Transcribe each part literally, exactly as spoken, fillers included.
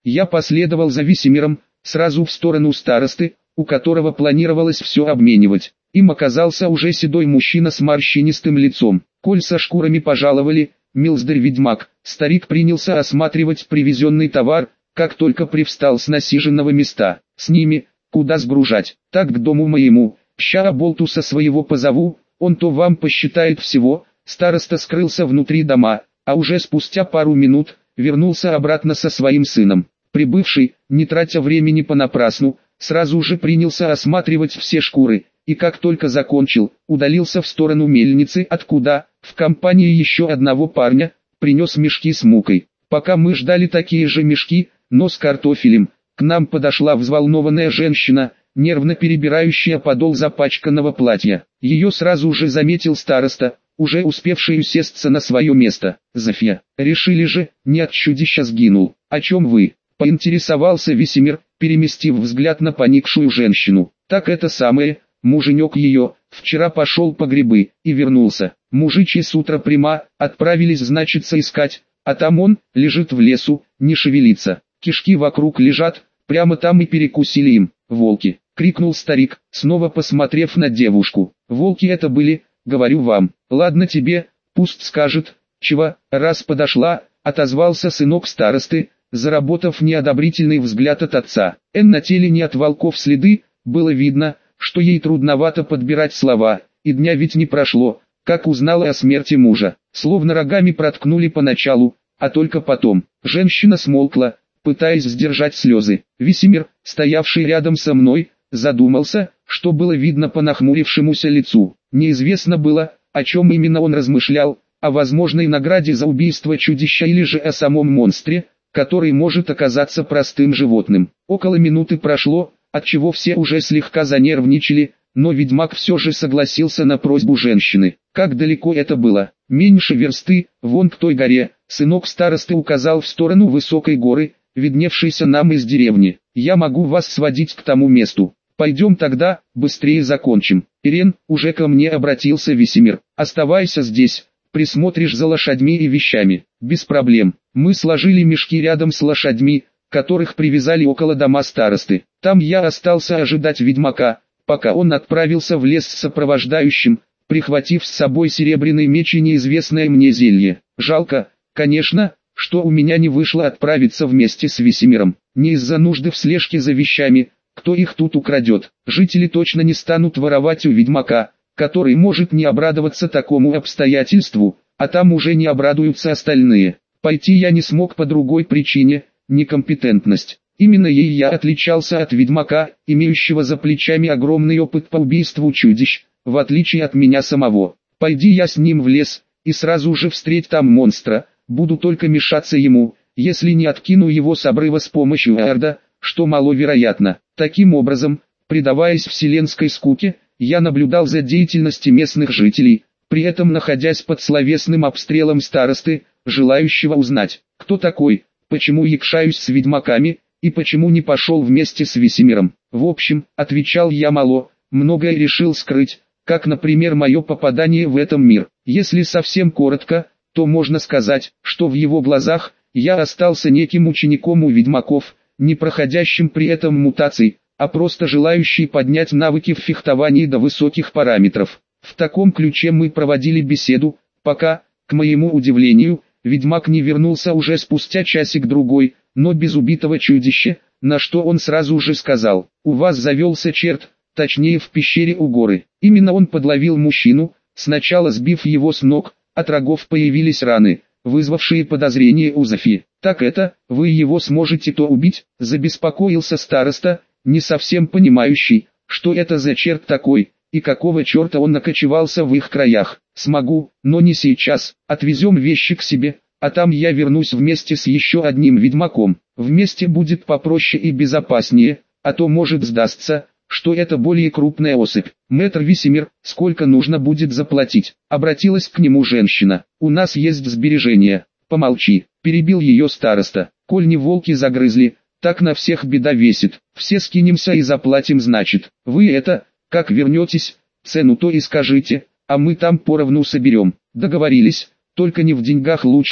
Я последовал за Весемиром, сразу в сторону старосты, у которого планировалось все обменивать. Им оказался уже седой мужчина с морщинистым лицом. «Коль со шкурами пожаловали, милздарь-ведьмак», старик принялся осматривать привезенный товар, как только привстал с насиженного места. «С ними, куда сгружать? Так к дому моему, ща болтуса своего позову, он то вам посчитает всего». Староста скрылся внутри дома, а уже спустя пару минут, вернулся обратно со своим сыном. Прибывший, не тратя времени понапрасну, сразу же принялся осматривать все шкуры, и как только закончил, удалился в сторону мельницы, откуда, в компании еще одного парня, принес мешки с мукой. Пока мы ждали такие же мешки, но с картофелем, к нам подошла взволнованная женщина, нервно перебирающая подол запачканного платья. Ее сразу же заметил староста, уже успевший усесться на свое место. «Зофья, решили же, не от чудища сгинул. О чем вы?» — поинтересовался Весемир, переместив взгляд на поникшую женщину. «Так это самое, муженек ее, вчера пошел по грибы, и вернулся. Мужичьи с утра прямо, отправились значится искать, а там он, лежит в лесу, не шевелится. Кишки вокруг лежат, прямо там и перекусили им, волки!» — крикнул старик, снова посмотрев на девушку. «Волки это были, говорю вам. Ладно тебе, пусть скажет, чего, раз подошла», — отозвался сынок старосты, заработав неодобрительный взгляд от отца. Эн на теле не от волков следы, было видно, что ей трудновато подбирать слова, и дня ведь не прошло, как узнала о смерти мужа. Словно рогами проткнули поначалу, а только потом. Женщина смолкла, пытаясь сдержать слезы. Весемир, стоявший рядом со мной, задумался, что было видно по нахмурившемуся лицу. Неизвестно было, о чем именно он размышлял, о возможной награде за убийство чудища или же о самом монстре, который может оказаться простым животным. Около минуты прошло, отчего все уже слегка занервничали, но ведьмак все же согласился на просьбу женщины. Как далеко это было? Меньше версты, вон к той горе. Сынок старосты указал в сторону высокой горы, видневшейся нам из деревни. «Я могу вас сводить к тому месту. Пойдем тогда, быстрее закончим». «Ирен», уже ко мне обратился Весемир, «оставайся здесь, присмотришь за лошадьми и вещами». «Без проблем». Мы сложили мешки рядом с лошадьми, которых привязали около дома старосты. Там я остался ожидать ведьмака, пока он отправился в лес с сопровождающим, прихватив с собой серебряный меч и неизвестное мне зелье. Жалко, конечно, что у меня не вышло отправиться вместе с Весемиром. Не из-за нужды в слежке за вещами, кто их тут украдет. Жители точно не станут воровать у ведьмака, который может не обрадоваться такому обстоятельству, а там уже не обрадуются остальные. Пойти я не смог по другой причине – некомпетентность. Именно ей я отличался от ведьмака, имеющего за плечами огромный опыт по убийству чудищ, в отличие от меня самого. Пойди я с ним в лес, и сразу же встреть там монстра, буду только мешаться ему, если не откину его с обрыва с помощью Эрда, что маловероятно. Таким образом, предаваясь вселенской скуке, я наблюдал за деятельностью местных жителей, при этом находясь под словесным обстрелом старосты, желающего узнать, кто такой, почему якшаюсь с ведьмаками, и почему не пошел вместе с Весемиром. В общем, отвечал я мало, многое решил скрыть, как, например, мое попадание в этот мир. Если совсем коротко, то можно сказать, что в его глазах я остался неким учеником у ведьмаков, не проходящим при этом мутаций, а просто желающий поднять навыки в фехтовании до высоких параметров. В таком ключе мы проводили беседу, пока, к моему удивлению, ведьмак не вернулся уже спустя часик-другой, но без убитого чудища, на что он сразу же сказал: «У вас завелся черт, точнее в пещере у горы». Именно он подловил мужчину, сначала сбив его с ног, от рогов появились раны, вызвавшие подозрение у Зофи. «Так это, вы его сможете то убить?» – забеспокоился староста, не совсем понимающий, что это за черт такой, и какого черта он накочевался в их краях. «Смогу, но не сейчас. Отвезем вещи к себе, а там я вернусь вместе с еще одним ведьмаком. Вместе будет попроще и безопаснее, а то может сдастся, что это более крупная особь». «Мэтр Весемир, сколько нужно будет заплатить?» — обратилась к нему женщина. «У нас есть сбережения». «Помолчи», — перебил ее староста. «Коль не волки загрызли, так на всех беда весит. Все скинемся и заплатим, значит. Вы это, как вернетесь, цену то и скажите, а мы там поровну соберем». «Договорились, только не в деньгах лучше»,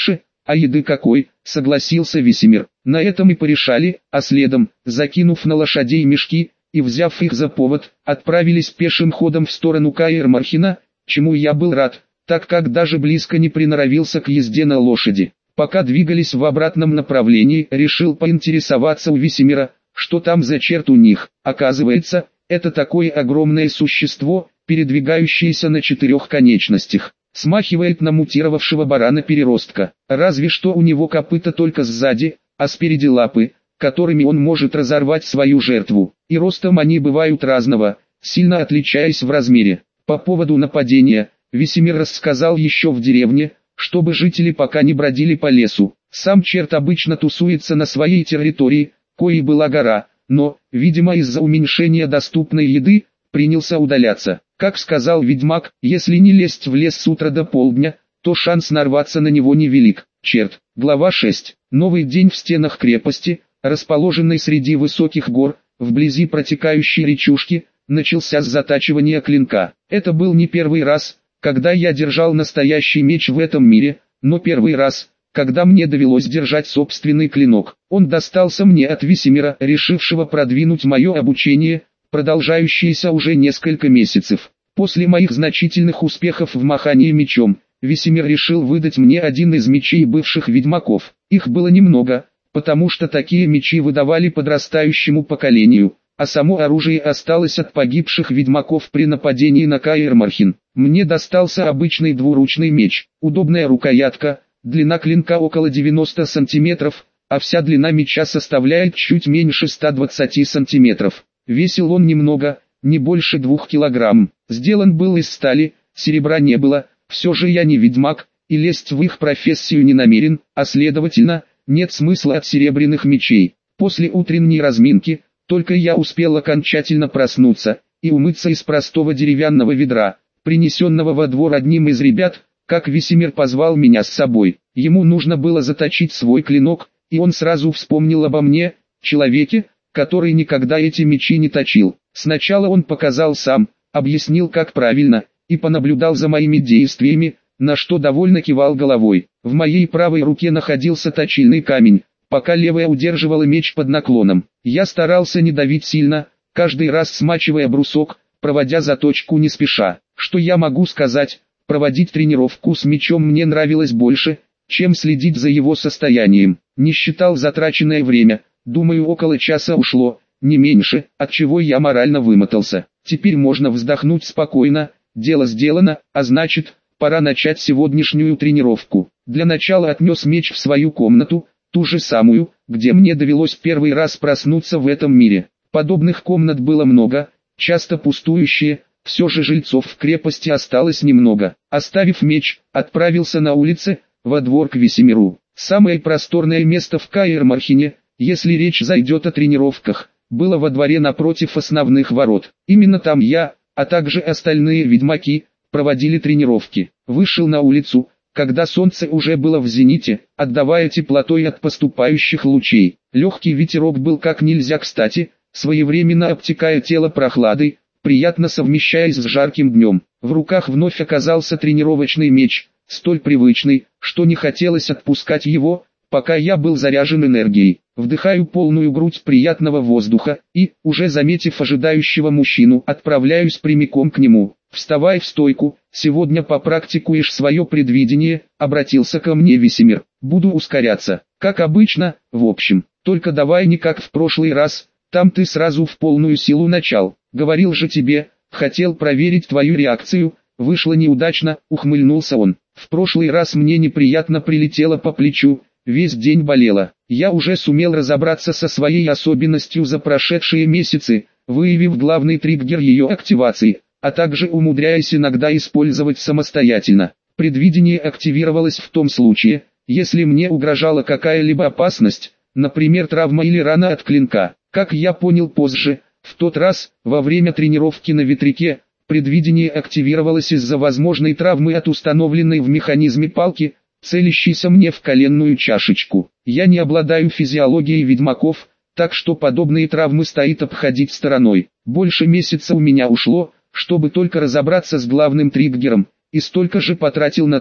А еды какой, согласился Весемир. На этом и порешали, а следом, закинув на лошадей мешки и взяв их за повод, отправились пешим ходом в сторону Каэр-Мархина, чему я был рад, так как даже близко не приноровился к езде на лошади. Пока двигались в обратном направлении, решил поинтересоваться у Весемира, что там за черт у них. Оказывается, это такое огромное существо, передвигающееся на четырех конечностях. Смахивает на мутировавшего барана-переростка. Разве что у него копыта только сзади, а спереди лапы, которыми он может разорвать свою жертву. И ростом они бывают разного, сильно отличаясь в размере. По поводу нападения, Весемир рассказал еще в деревне, чтобы жители пока не бродили по лесу. Сам черт обычно тусуется на своей территории, коей была гора, но, видимо из-за уменьшения доступной еды, принялся удаляться. Как сказал ведьмак, если не лезть в лес с утра до полдня, то шанс нарваться на него невелик. Черт. Глава шесть. Новый день в стенах крепости, расположенной среди высоких гор, вблизи протекающей речушки, начался с затачивания клинка. Это был не первый раз, когда я держал настоящий меч в этом мире, но первый раз, когда мне довелось держать собственный клинок. Он достался мне от Весемира, решившего продвинуть мое обучение, продолжающееся уже несколько месяцев. После моих значительных успехов в махании мечом, Весемир решил выдать мне один из мечей бывших ведьмаков. Их было немного, потому что такие мечи выдавали подрастающему поколению, а само оружие осталось от погибших ведьмаков при нападении на Каэр-Мархин. Мне достался обычный двуручный меч, удобная рукоятка, длина клинка около девяноста сантиметров, а вся длина меча составляет чуть меньше ста двадцати сантиметров. Весил он немного, не больше двух килограмм. Сделан был из стали, серебра не было, все же я не ведьмак, и лезть в их профессию не намерен, а следовательно, нет смысла от серебряных мечей. После утренней разминки, только я успел окончательно проснуться и умыться из простого деревянного ведра, принесенного во двор одним из ребят, как Весемир позвал меня с собой. Ему нужно было заточить свой клинок, и он сразу вспомнил обо мне, человеке, который никогда эти мечи не точил. Сначала он показал сам, объяснил как правильно, и понаблюдал за моими действиями, на что довольно кивал головой. В моей правой руке находился точильный камень, пока левая удерживала меч под наклоном. Я старался не давить сильно, каждый раз смачивая брусок, проводя заточку не спеша. Что я могу сказать, проводить тренировку с мечом мне нравилось больше, чем следить за его состоянием. Не считал затраченное время, думаю около часа ушло, не меньше, от чего я морально вымотался. Теперь можно вздохнуть спокойно, дело сделано, а значит, пора начать сегодняшнюю тренировку. Для начала отнес меч в свою комнату, ту же самую, где мне довелось первый раз проснуться в этом мире. Подобных комнат было много, часто пустующие, все же жильцов в крепости осталось немного. Оставив меч, отправился на улице, во двор к Весемиру. Самое просторное место в Каэр-Мархине, если речь зайдет о тренировках, было во дворе напротив основных ворот. Именно там я, а также остальные ведьмаки, проводили тренировки. Вышел на улицу, когда солнце уже было в зените, отдавая теплотой от поступающих лучей. Легкий ветерок был как нельзя кстати, своевременно обтекая тело прохладой, приятно совмещаясь с жарким днем. В руках вновь оказался тренировочный меч, столь привычный, что не хотелось отпускать его, пока я был заряжен энергией. Вдыхаю полную грудь приятного воздуха и, уже заметив ожидающего мужчину, отправляюсь прямиком к нему. «Вставай в стойку, сегодня попрактикуешь свое предвидение», — обратился ко мне Весемир. «Буду ускоряться, как обычно, в общем, только давай не как в прошлый раз, там ты сразу в полную силу начал. Говорил же тебе, хотел проверить твою реакцию, вышло неудачно», — ухмыльнулся он. «В прошлый раз мне неприятно прилетело по плечу, весь день болело. Я уже сумел разобраться со своей особенностью за прошедшие месяцы, выявив главный триггер ее активации, а также умудряясь иногда использовать самостоятельно. Предвидение активировалось в том случае, если мне угрожала какая-либо опасность, например травма или рана от клинка. Как я понял позже, в тот раз, во время тренировки на ветряке, предвидение активировалось из-за возможной травмы от установленной в механизме палки, целящейся мне в коленную чашечку. Я не обладаю физиологией ведьмаков, так что подобные травмы стоит обходить стороной. Больше месяца у меня ушло, чтобы только разобраться с главным триггером, и столько же потратил на то,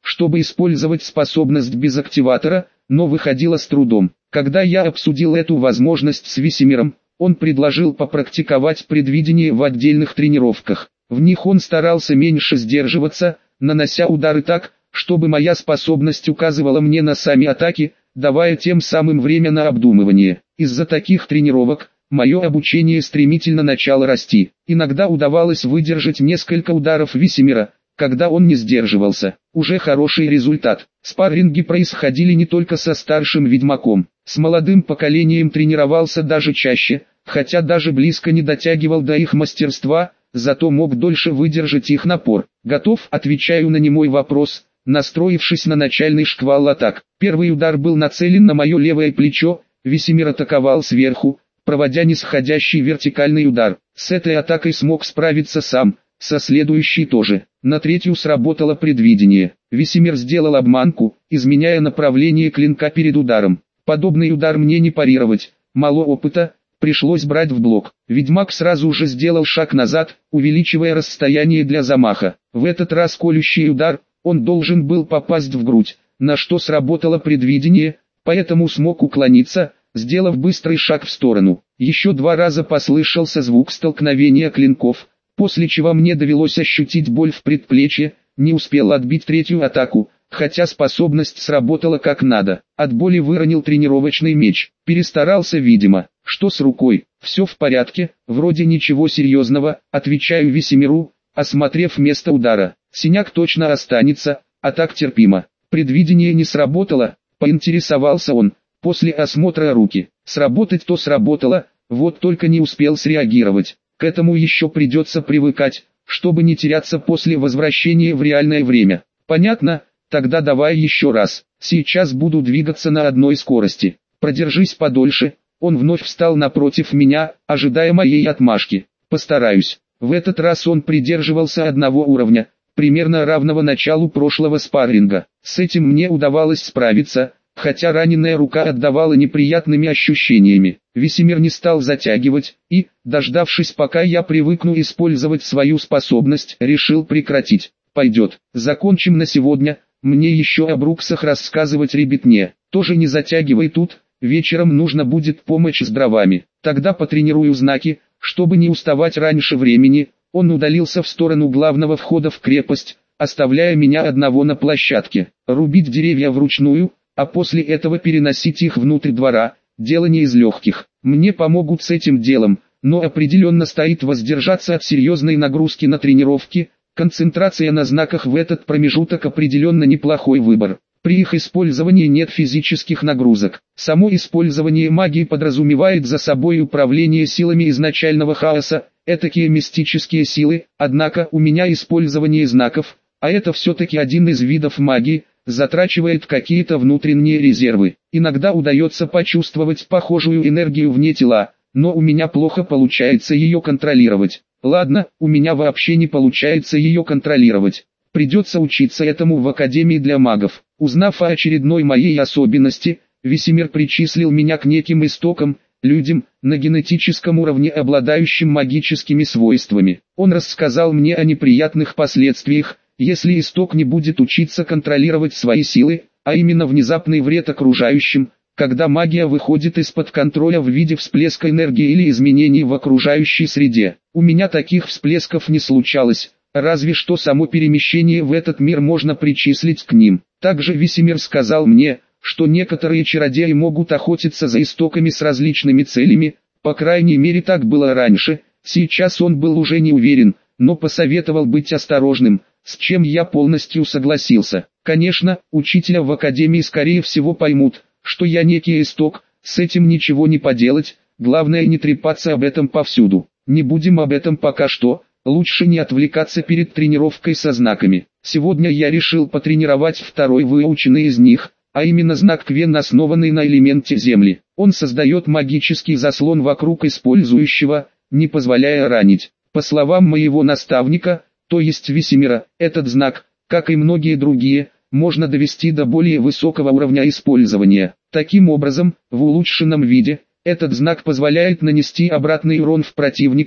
чтобы использовать способность без активатора, но выходило с трудом. Когда я обсудил эту возможность с Весемиром, он предложил попрактиковать предвидение в отдельных тренировках. В них он старался меньше сдерживаться, нанося удары так, чтобы моя способность указывала мне на сами атаки, давая тем самым время на обдумывание. Из-за таких тренировок, мое обучение стремительно начало расти. Иногда удавалось выдержать несколько ударов Весемира, когда он не сдерживался. Уже хороший результат. Спарринги происходили не только со старшим ведьмаком. С молодым поколением тренировался даже чаще, хотя даже близко не дотягивал до их мастерства, зато мог дольше выдержать их напор. Готов, отвечаю на немой вопрос, настроившись на начальный шквал атак. Первый удар был нацелен на мое левое плечо, Весемир атаковал сверху, проводя нисходящий вертикальный удар. С этой атакой смог справиться сам, со следующей тоже. На третью сработало предвидение. Весемир сделал обманку, изменяя направление клинка перед ударом. Подобный удар мне не парировать, мало опыта, пришлось брать в блок. Ведьмак сразу же сделал шаг назад, увеличивая расстояние для замаха. В этот раз колющий удар, он должен был попасть в грудь, на что сработало предвидение, поэтому смог уклониться, сделав быстрый шаг в сторону. Еще два раза послышался звук столкновения клинков, после чего мне довелось ощутить боль в предплечье, не успел отбить третью атаку, хотя способность сработала как надо. От боли выронил тренировочный меч. Перестарался, видимо. Что с рукой? Все в порядке, вроде ничего серьезного, отвечаю Весемиру, осмотрев место удара. Синяк точно останется, а так терпимо. Предвидение не сработало, поинтересовался он, после осмотра руки. Сработать то сработало, вот только не успел среагировать. К этому еще придется привыкать, чтобы не теряться после возвращения в реальное время. Понятно? Тогда давай еще раз. Сейчас буду двигаться на одной скорости. Продержись подольше. Он вновь встал напротив меня, ожидая моей отмашки. Постараюсь. В этот раз он придерживался одного уровня, примерно равного началу прошлого спарринга. С этим мне удавалось справиться, хотя раненая рука отдавала неприятными ощущениями. Весемир не стал затягивать и, дождавшись пока я привыкну использовать свою способность, решил прекратить. Пойдет. Закончим на сегодня. Мне еще об Руксах рассказывать ребятне. Тоже не затягивай тут, вечером нужно будет помощь с дровами. Тогда потренирую знаки, чтобы не уставать раньше времени. Он удалился в сторону главного входа в крепость, оставляя меня одного на площадке. Рубить деревья вручную, а после этого переносить их внутрь двора, дело не из легких. Мне помогут с этим делом, но определенно стоит воздержаться от серьезной нагрузки на тренировки. Концентрация на знаках в этот промежуток определенно неплохой выбор. При их использовании нет физических нагрузок. Само использование магии подразумевает за собой управление силами изначального хаоса, этакие мистические силы, однако у меня использование знаков, а это все-таки один из видов магии, затрачивает какие-то внутренние резервы. Иногда удается почувствовать похожую энергию вне тела, но у меня плохо получается ее контролировать. Ладно, у меня вообще не получается ее контролировать. Придется учиться этому в Академии для магов. Узнав о очередной моей особенности, Весемир причислил меня к неким истокам, людям, на генетическом уровне обладающим магическими свойствами. Он рассказал мне о неприятных последствиях, если исток не будет учиться контролировать свои силы, а именно внезапный вред окружающим, когда магия выходит из-под контроля в виде всплеска энергии или изменений в окружающей среде. У меня таких всплесков не случалось, разве что само перемещение в этот мир можно причислить к ним. Также Весемир сказал мне, что некоторые чародеи могут охотиться за истоками с различными целями, по крайней мере так было раньше, сейчас он был уже не уверен, но посоветовал быть осторожным, с чем я полностью согласился. Конечно, учителя в Академии скорее всего поймут, что я некий исток, с этим ничего не поделать, главное не трепаться об этом повсюду. Не будем об этом пока что, лучше не отвлекаться перед тренировкой со знаками. Сегодня я решил потренировать второй выученный из них, а именно знак Квен, основанный на элементе земли. Он создает магический заслон вокруг использующего, не позволяя ранить. По словам моего наставника, то есть Весемира, этот знак, как и многие другие, можно довести до более высокого уровня использования. Таким образом, в улучшенном виде, этот знак позволяет нанести обратный урон в противника,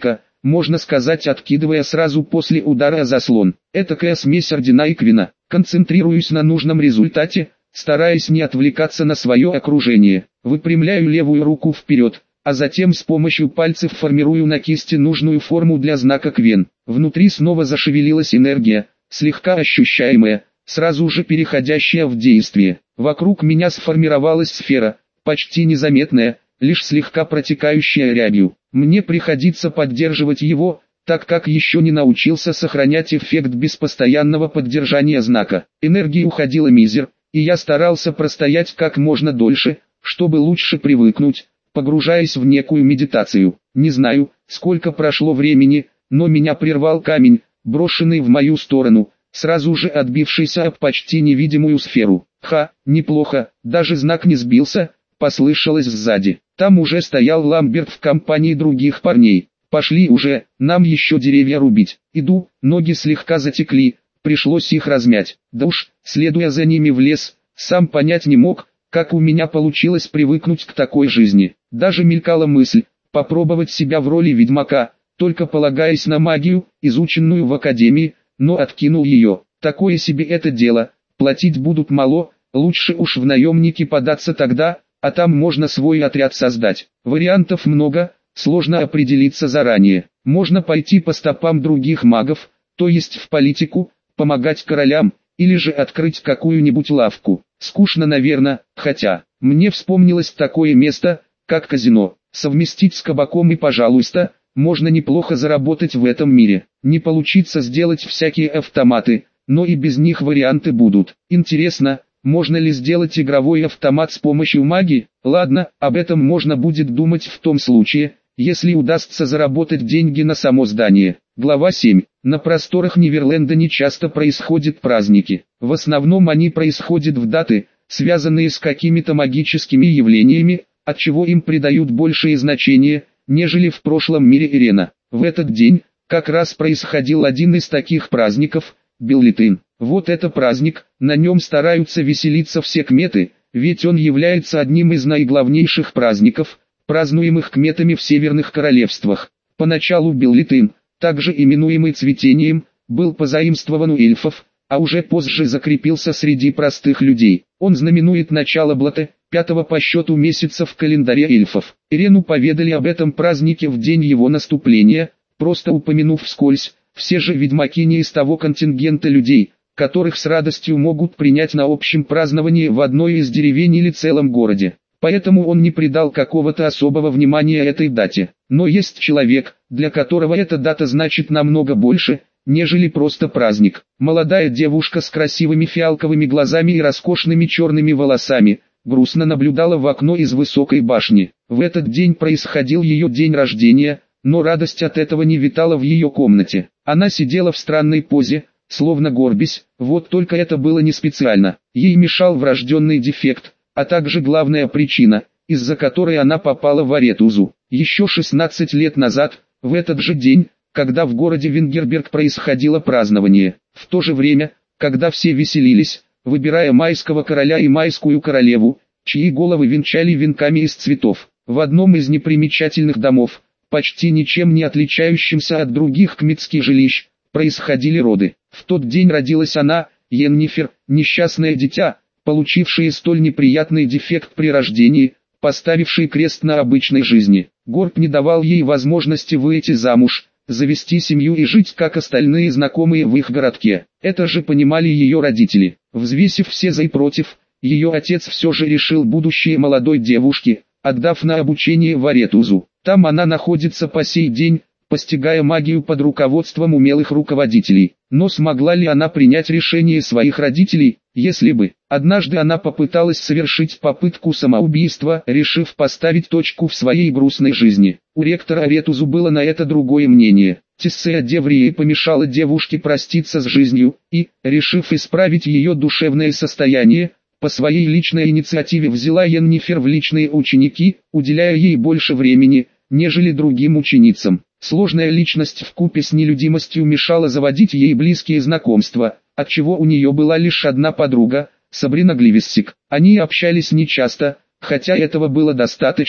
можно сказать, откидывая сразу после удара о заслон. Этакая смесь ордена и квина. Концентрируюсь на нужном результате, стараясь не отвлекаться на свое окружение. Выпрямляю левую руку вперед, а затем с помощью пальцев формирую на кисти нужную форму для знака Квен. Внутри снова зашевелилась энергия, слегка ощущаемая, сразу же переходящая в действие. Вокруг меня сформировалась сфера, почти незаметная, лишь слегка протекающая рябью. Мне приходится поддерживать его, так как еще не научился сохранять эффект без постоянного поддержания знака. Энергии уходила мизер, и я старался простоять как можно дольше, чтобы лучше привыкнуть, погружаясь в некую медитацию. Не знаю, сколько прошло времени, но меня прервал камень, брошенный в мою сторону, сразу же отбившийся об почти невидимую сферу. Ха, неплохо, даже знак не сбился, послышалось сзади. Там уже стоял Ламберт в компании других парней. Пошли уже, нам еще деревья рубить. Иду, ноги слегка затекли, пришлось их размять. Да уж, следуя за ними в лес, сам понять не мог, как у меня получилось привыкнуть к такой жизни. Даже мелькала мысль, попробовать себя в роли ведьмака, только полагаясь на магию, изученную в академии, но откинул ее. Такое себе это дело, платить будут мало, лучше уж в наемники податься тогда, а там можно свой отряд создать. Вариантов много, сложно определиться заранее. Можно пойти по стопам других магов, то есть в политику, помогать королям, или же открыть какую-нибудь лавку. Скучно, наверное, хотя, мне вспомнилось такое место, как казино. Совместить с кабаком и, пожалуйста, можно неплохо заработать в этом мире. Не получится сделать всякие автоматы, но и без них варианты будут. Интересно, можно ли сделать игровой автомат с помощью магии? Ладно, об этом можно будет думать в том случае, если удастся заработать деньги на само здание. Глава семь. На просторах Неверленда нечасто происходят праздники. В основном они происходят в даты, связанные с какими-то магическими явлениями, отчего им придают большее значение, нежели в прошлом мире Ирена. В этот день, как раз происходил один из таких праздников – Беллитейн. Вот это праздник, на нем стараются веселиться все кметы, ведь он является одним из наиглавнейших праздников, празднуемых кметами в северных королевствах. Поначалу Беллитейн, также именуемый цветением, был позаимствован у эльфов, а уже позже закрепился среди простых людей. Он знаменует начало Блата, пятого по счету месяца в календаре эльфов. Ирену поведали об этом празднике в день его наступления, просто упомянув вскользь. Все же ведьмаки не из того контингента людей, которых с радостью могут принять на общем праздновании в одной из деревень или целом городе. Поэтому он не придал какого-то особого внимания этой дате. Но есть человек, для которого эта дата значит намного больше, нежели просто праздник. Молодая девушка с красивыми фиалковыми глазами и роскошными черными волосами, грустно наблюдала в окно из высокой башни. В этот день происходил ее день рождения, но радость от этого не витала в ее комнате. Она сидела в странной позе, словно горбясь, вот только это было не специально. Ей мешал врожденный дефект, а также главная причина, из-за которой она попала в Аретузу. Еще шестнадцать лет назад, в этот же день, когда в городе Вингерберг происходило празднование, в то же время, когда все веселились, выбирая майского короля и майскую королеву, чьи головы венчали венками из цветов, в одном из непримечательных домов, почти ничем не отличающимся от других кметских жилищ, происходили роды. В тот день родилась она, Йеннифер, несчастное дитя, получившее столь неприятный дефект при рождении, поставивший крест на обычной жизни. Горб не давал ей возможности выйти замуж, завести семью и жить как остальные знакомые в их городке. Это же понимали ее родители. Взвесив все за и против, ее отец все же решил будущее молодой девушки, отдав на обучение в Аретузу. Там она находится по сей день, постигая магию под руководством умелых руководителей. Но смогла ли она принять решение своих родителей, если бы? Однажды она попыталась совершить попытку самоубийства, решив поставить точку в своей грустной жизни. У ректора Аретузу было на это другое мнение. Тессея Деврии помешала девушке проститься с жизнью, и, решив исправить ее душевное состояние, по своей личной инициативе взяла Йеннифер в личные ученики, уделяя ей больше времени, нежели другим ученицам. Сложная личность вкупе с нелюдимостью мешала заводить ей близкие знакомства, отчего у нее была лишь одна подруга, Сабрина Гливиссик. Они общались нечасто, хотя этого было достаточно,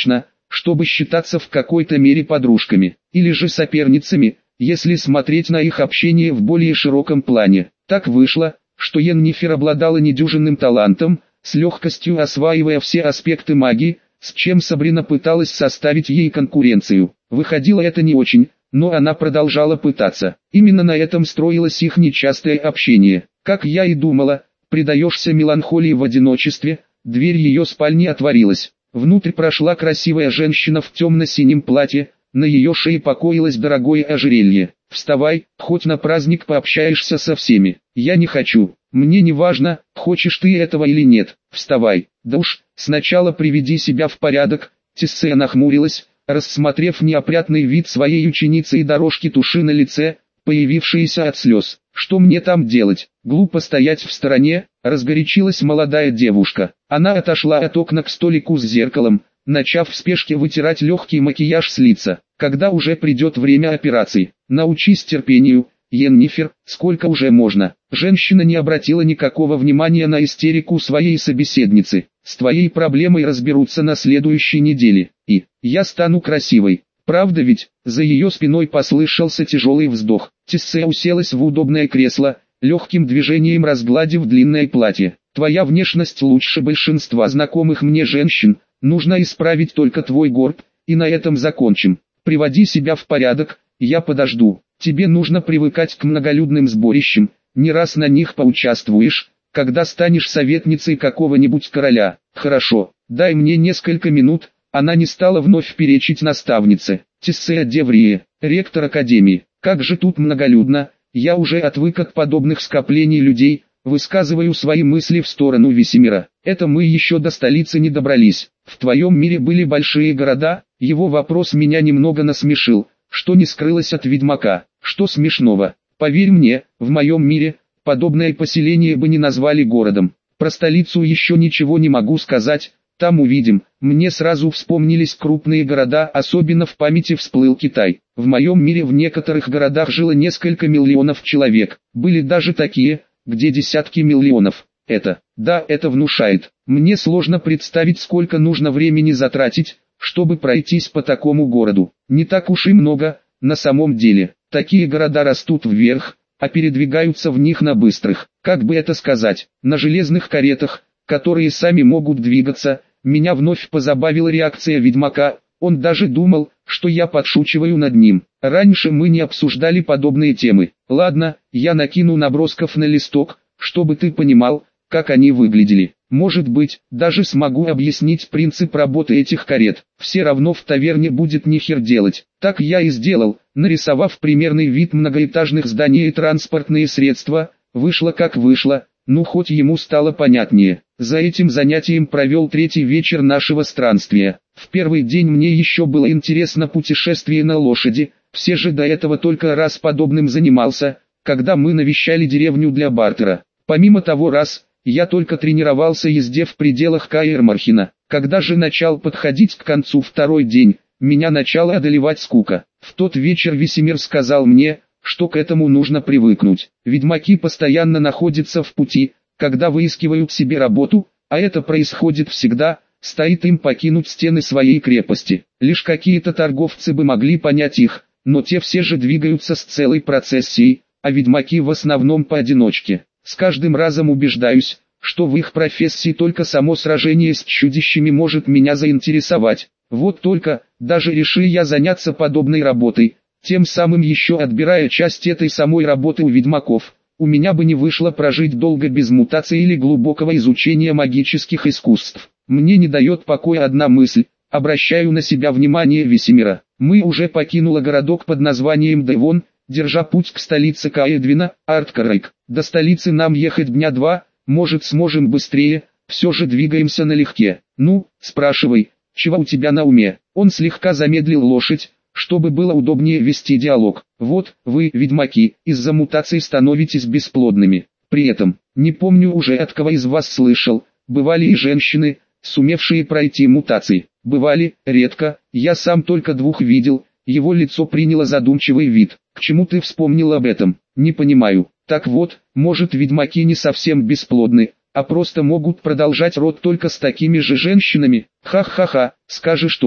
чтобы считаться в какой-то мере подружками, или же соперницами, если смотреть на их общение в более широком плане. Так вышло, что Йеннифер обладала недюжинным талантом, с легкостью осваивая все аспекты магии, с чем Сабрина пыталась составить ей конкуренцию. Выходило это не очень, но она продолжала пытаться. Именно на этом строилось их нечастое общение. Как я и думала, предаешься меланхолии в одиночестве, дверь ее спальни отворилась. Внутрь прошла красивая женщина в темно-синем платье, на ее шее покоилось дорогое ожерелье. «Вставай, хоть на праздник пообщаешься со всеми». «Я не хочу. Мне не важно, хочешь ты этого или нет. Вставай. Да уж, сначала приведи себя в порядок». Тессея нахмурилась, рассмотрев неопрятный вид своей ученицы и дорожки туши на лице, появившиеся от слез. «Что мне там делать? Глупо стоять в стороне», — разгорячилась молодая девушка. Она отошла от окна к столику с зеркалом, начав в спешке вытирать легкий макияж с лица. «Когда уже придет время операции? Научись терпению, Йеннифер, сколько уже можно?» Женщина не обратила никакого внимания на истерику своей собеседницы. «С твоей проблемой разберутся на следующей неделе, и я стану красивой. Правда ведь?» За ее спиной послышался тяжелый вздох. Тессея уселась в удобное кресло, легким движением разгладив длинное платье. «Твоя внешность лучше большинства знакомых мне женщин, нужно исправить только твой горб, и на этом закончим. Приводи себя в порядок, я подожду. Тебе нужно привыкать к многолюдным сборищам, не раз на них поучаствуешь, когда станешь советницей какого-нибудь короля. Хорошо, дай мне несколько минут». Она не стала вновь перечить наставнице. «Тессея Деврие, ректор академии, как же тут многолюдно, я уже отвык от подобных скоплений людей, высказываю свои мысли в сторону Весемира. Это мы еще до столицы не добрались. В твоем мире были большие города?» Его вопрос меня немного насмешил, что не скрылось от ведьмака. «Что смешного? Поверь мне, в моем мире, подобное поселение бы не назвали городом. Про столицу еще ничего не могу сказать. Там увидим». Мне сразу вспомнились крупные города, особенно в памяти всплыл Китай. В моем мире в некоторых городах жило несколько миллионов человек. Были даже такие, где десятки миллионов. Это, да, это внушает. Мне сложно представить, сколько нужно времени затратить, чтобы пройтись по такому городу. Не так уж и много, на самом деле. Такие города растут вверх, а передвигаются в них на быстрых, как бы это сказать, на железных каретах, которые сами могут двигаться. Меня вновь позабавила реакция ведьмака, он даже думал, что я подшучиваю над ним. Раньше мы не обсуждали подобные темы. Ладно, я накину набросков на листок, чтобы ты понимал, как они выглядели. Может быть, даже смогу объяснить принцип работы этих карет. Все равно в таверне будет нихер делать. Так я и сделал, нарисовав примерный вид многоэтажных зданий и транспортные средства. Вышло как вышло. Ну хоть ему стало понятнее. За этим занятием провел третий вечер нашего странствия. В первый день мне еще было интересно путешествие на лошади, все же до этого только раз подобным занимался, когда мы навещали деревню для бартера. Помимо того раз, я только тренировался езде в пределах Каэр-Мархина. Когда же начал подходить к концу второй день, меня начала одолевать скука. В тот вечер Весемир сказал мне, что к этому нужно привыкнуть. Ведьмаки постоянно находятся в пути, когда выискивают себе работу, а это происходит всегда, стоит им покинуть стены своей крепости. Лишь какие-то торговцы бы могли понять их, но те все же двигаются с целой процессией, а ведьмаки в основном поодиночке. С каждым разом убеждаюсь, что в их профессии только само сражение с чудищами может меня заинтересовать. Вот только, даже реши я заняться подобной работой, тем самым еще отбирая часть этой самой работы у ведьмаков, у меня бы не вышло прожить долго без мутаций или глубокого изучения магических искусств. Мне не дает покоя одна мысль, обращаю на себя внимание Весемира. Мы уже покинули городок под названием Девон, держа путь к столице Каэдвина, Арткарайк. До столицы нам ехать дня два, может сможем быстрее, все же двигаемся налегке. Ну, спрашивай, чего у тебя на уме? Он слегка замедлил лошадь, чтобы было удобнее вести диалог. Вот, вы, ведьмаки, из-за мутаций становитесь бесплодными. При этом, не помню уже от кого из вас слышал, бывали и женщины, сумевшие пройти мутации. Бывали, редко, я сам только двух видел. Его лицо приняло задумчивый вид. К чему ты вспомнил об этом? Не понимаю. Так вот, может ведьмаки не совсем бесплодны, а просто могут продолжать род только с такими же женщинами? Ха-ха-ха, скажешь тоже.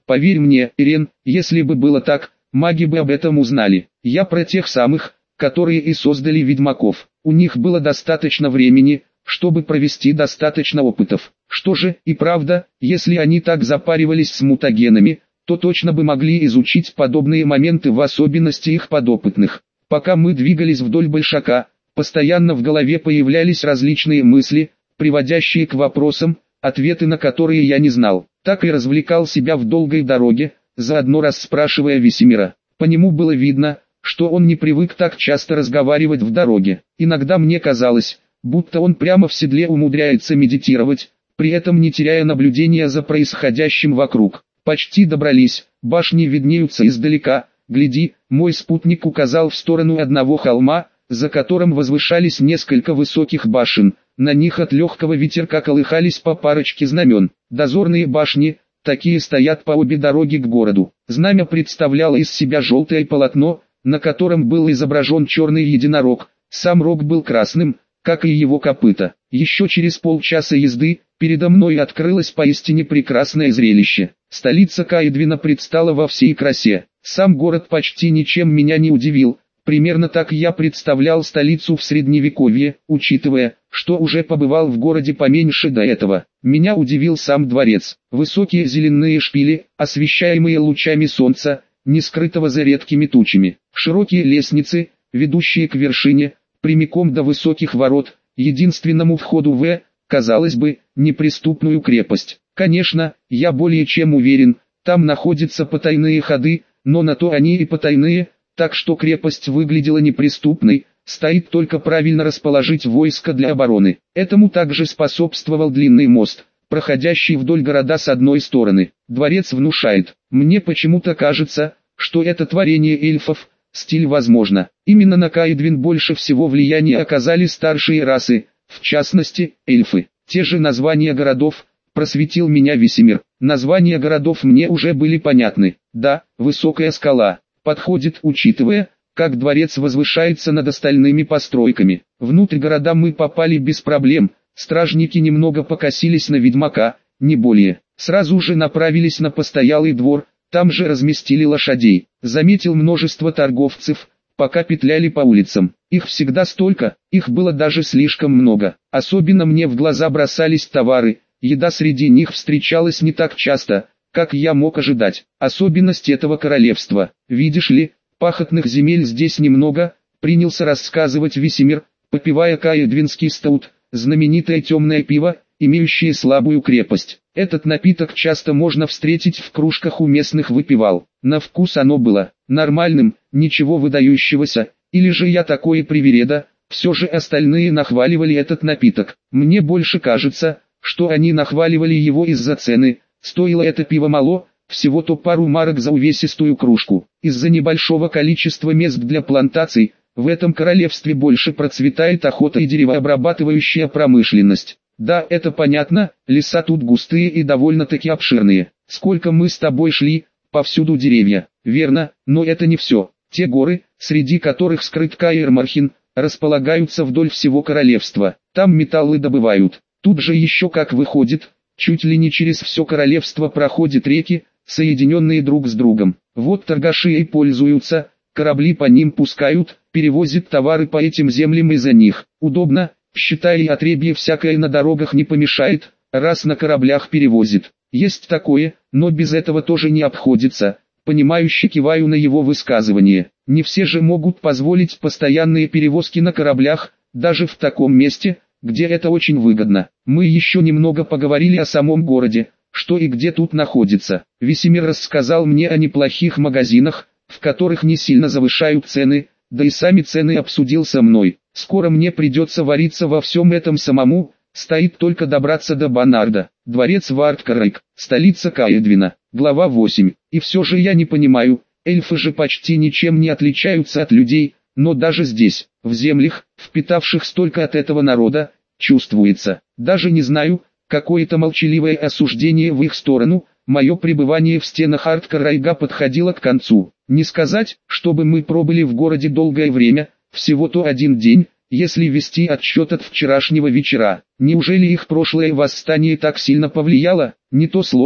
Поверь мне, Ирен, если бы было так, маги бы об этом узнали. Я про тех самых, которые и создали ведьмаков. У них было достаточно времени, чтобы провести достаточно опытов. Что же, и правда, если они так запаривались с мутагенами, то точно бы могли изучить подобные моменты, в особенности их подопытных. Пока мы двигались вдоль Большака, постоянно в голове появлялись различные мысли, приводящие к вопросам, ответы на которые я не знал. Так и развлекал себя в долгой дороге, заодно расспрашивая Весемира. По нему было видно, что он не привык так часто разговаривать в дороге. Иногда мне казалось, будто он прямо в седле умудряется медитировать, при этом не теряя наблюдения за происходящим вокруг. Почти добрались, башни виднеются издалека. Гляди, мой спутник указал в сторону одного холма, за которым возвышались несколько высоких башен. На них от легкого ветерка колыхались по парочке знамен. Дозорные башни, такие стоят по обе дороги к городу. Знамя представляло из себя желтое полотно, на котором был изображен черный единорог. Сам рог был красным, как и его копыта. Еще через полчаса езды, передо мной открылось поистине прекрасное зрелище. Столица Каэдвина предстала во всей красе. Сам город почти ничем меня не удивил. Примерно так я представлял столицу в средневековье, учитывая, что уже побывал в городе поменьше до этого. Меня удивил сам дворец. Высокие зеленые шпили, освещаемые лучами солнца, не скрытого за редкими тучами. Широкие лестницы, ведущие к вершине, прямиком до высоких ворот, единственному входу в, казалось бы, неприступную крепость. Конечно, я более чем уверен, там находятся потайные ходы, но на то они и потайные, так что крепость выглядела неприступной, стоит только правильно расположить войско для обороны. Этому также способствовал длинный мост, проходящий вдоль города с одной стороны. Дворец внушает. Мне почему-то кажется, что это творение эльфов, стиль возможно. Именно на Каэдвин больше всего влияния оказали старшие расы, в частности, эльфы. Те же названия городов, просветил меня Весемир. Названия городов мне уже были понятны. Да, высокая скала. Подходит, учитывая, как дворец возвышается над остальными постройками. Внутрь города мы попали без проблем, стражники немного покосились на ведьмака, не более. Сразу же направились на постоялый двор, там же разместили лошадей. Заметил множество торговцев, пока петляли по улицам. Их всегда столько, их было даже слишком много. Особенно мне в глаза бросались товары, еда среди них встречалась не так часто, как я мог ожидать. Особенность этого королевства. Видишь ли, пахотных земель здесь немного, принялся рассказывать Весемир, попивая каэдвинский стаут, знаменитое темное пиво, имеющее слабую крепость. Этот напиток часто можно встретить в кружках у местных выпивал. На вкус оно было нормальным, ничего выдающегося, или же я такой привереда, все же остальные нахваливали этот напиток. Мне больше кажется, что они нахваливали его из-за цены. Стоило это пиво мало, всего-то пару марок за увесистую кружку. Из-за небольшого количества мест для плантаций, в этом королевстве больше процветает охота и деревообрабатывающая промышленность. Да, это понятно, леса тут густые и довольно-таки обширные. Сколько мы с тобой шли, повсюду деревья. Верно, но это не все. Те горы, среди которых скрыт Каэр-Мархин, располагаются вдоль всего королевства. Там металлы добывают. Тут же еще как выходит, чуть ли не через все королевство проходят реки, соединенные друг с другом. Вот торгаши и пользуются, корабли по ним пускают, перевозят товары по этим землям из-за них. Удобно, считай, и отребье всякое на дорогах не помешает, раз на кораблях перевозит. Есть такое, но без этого тоже не обходится. Понимающе киваю на его высказывание. Не все же могут позволить постоянные перевозки на кораблях, даже в таком месте, где это очень выгодно. Мы еще немного поговорили о самом городе, что и где тут находится. Весемир рассказал мне о неплохих магазинах, в которых не сильно завышают цены, да и сами цены обсудил со мной. Скоро мне придется вариться во всем этом самому, стоит только добраться до Банарда. Дворец Варткарайк, столица Каэдвина. Глава восемь. И все же я не понимаю, эльфы же почти ничем не отличаются от людей, но даже здесь, в землях, впитавших столько от этого народа, чувствуется. Даже не знаю, какое-то молчаливое осуждение в их сторону. Мое пребывание в стенах Арткарайга подходило к концу. Не сказать, чтобы мы пробыли в городе долгое время, всего-то один день, если вести отсчет от вчерашнего вечера. Неужели их прошлое восстание так сильно повлияло? Не то слово,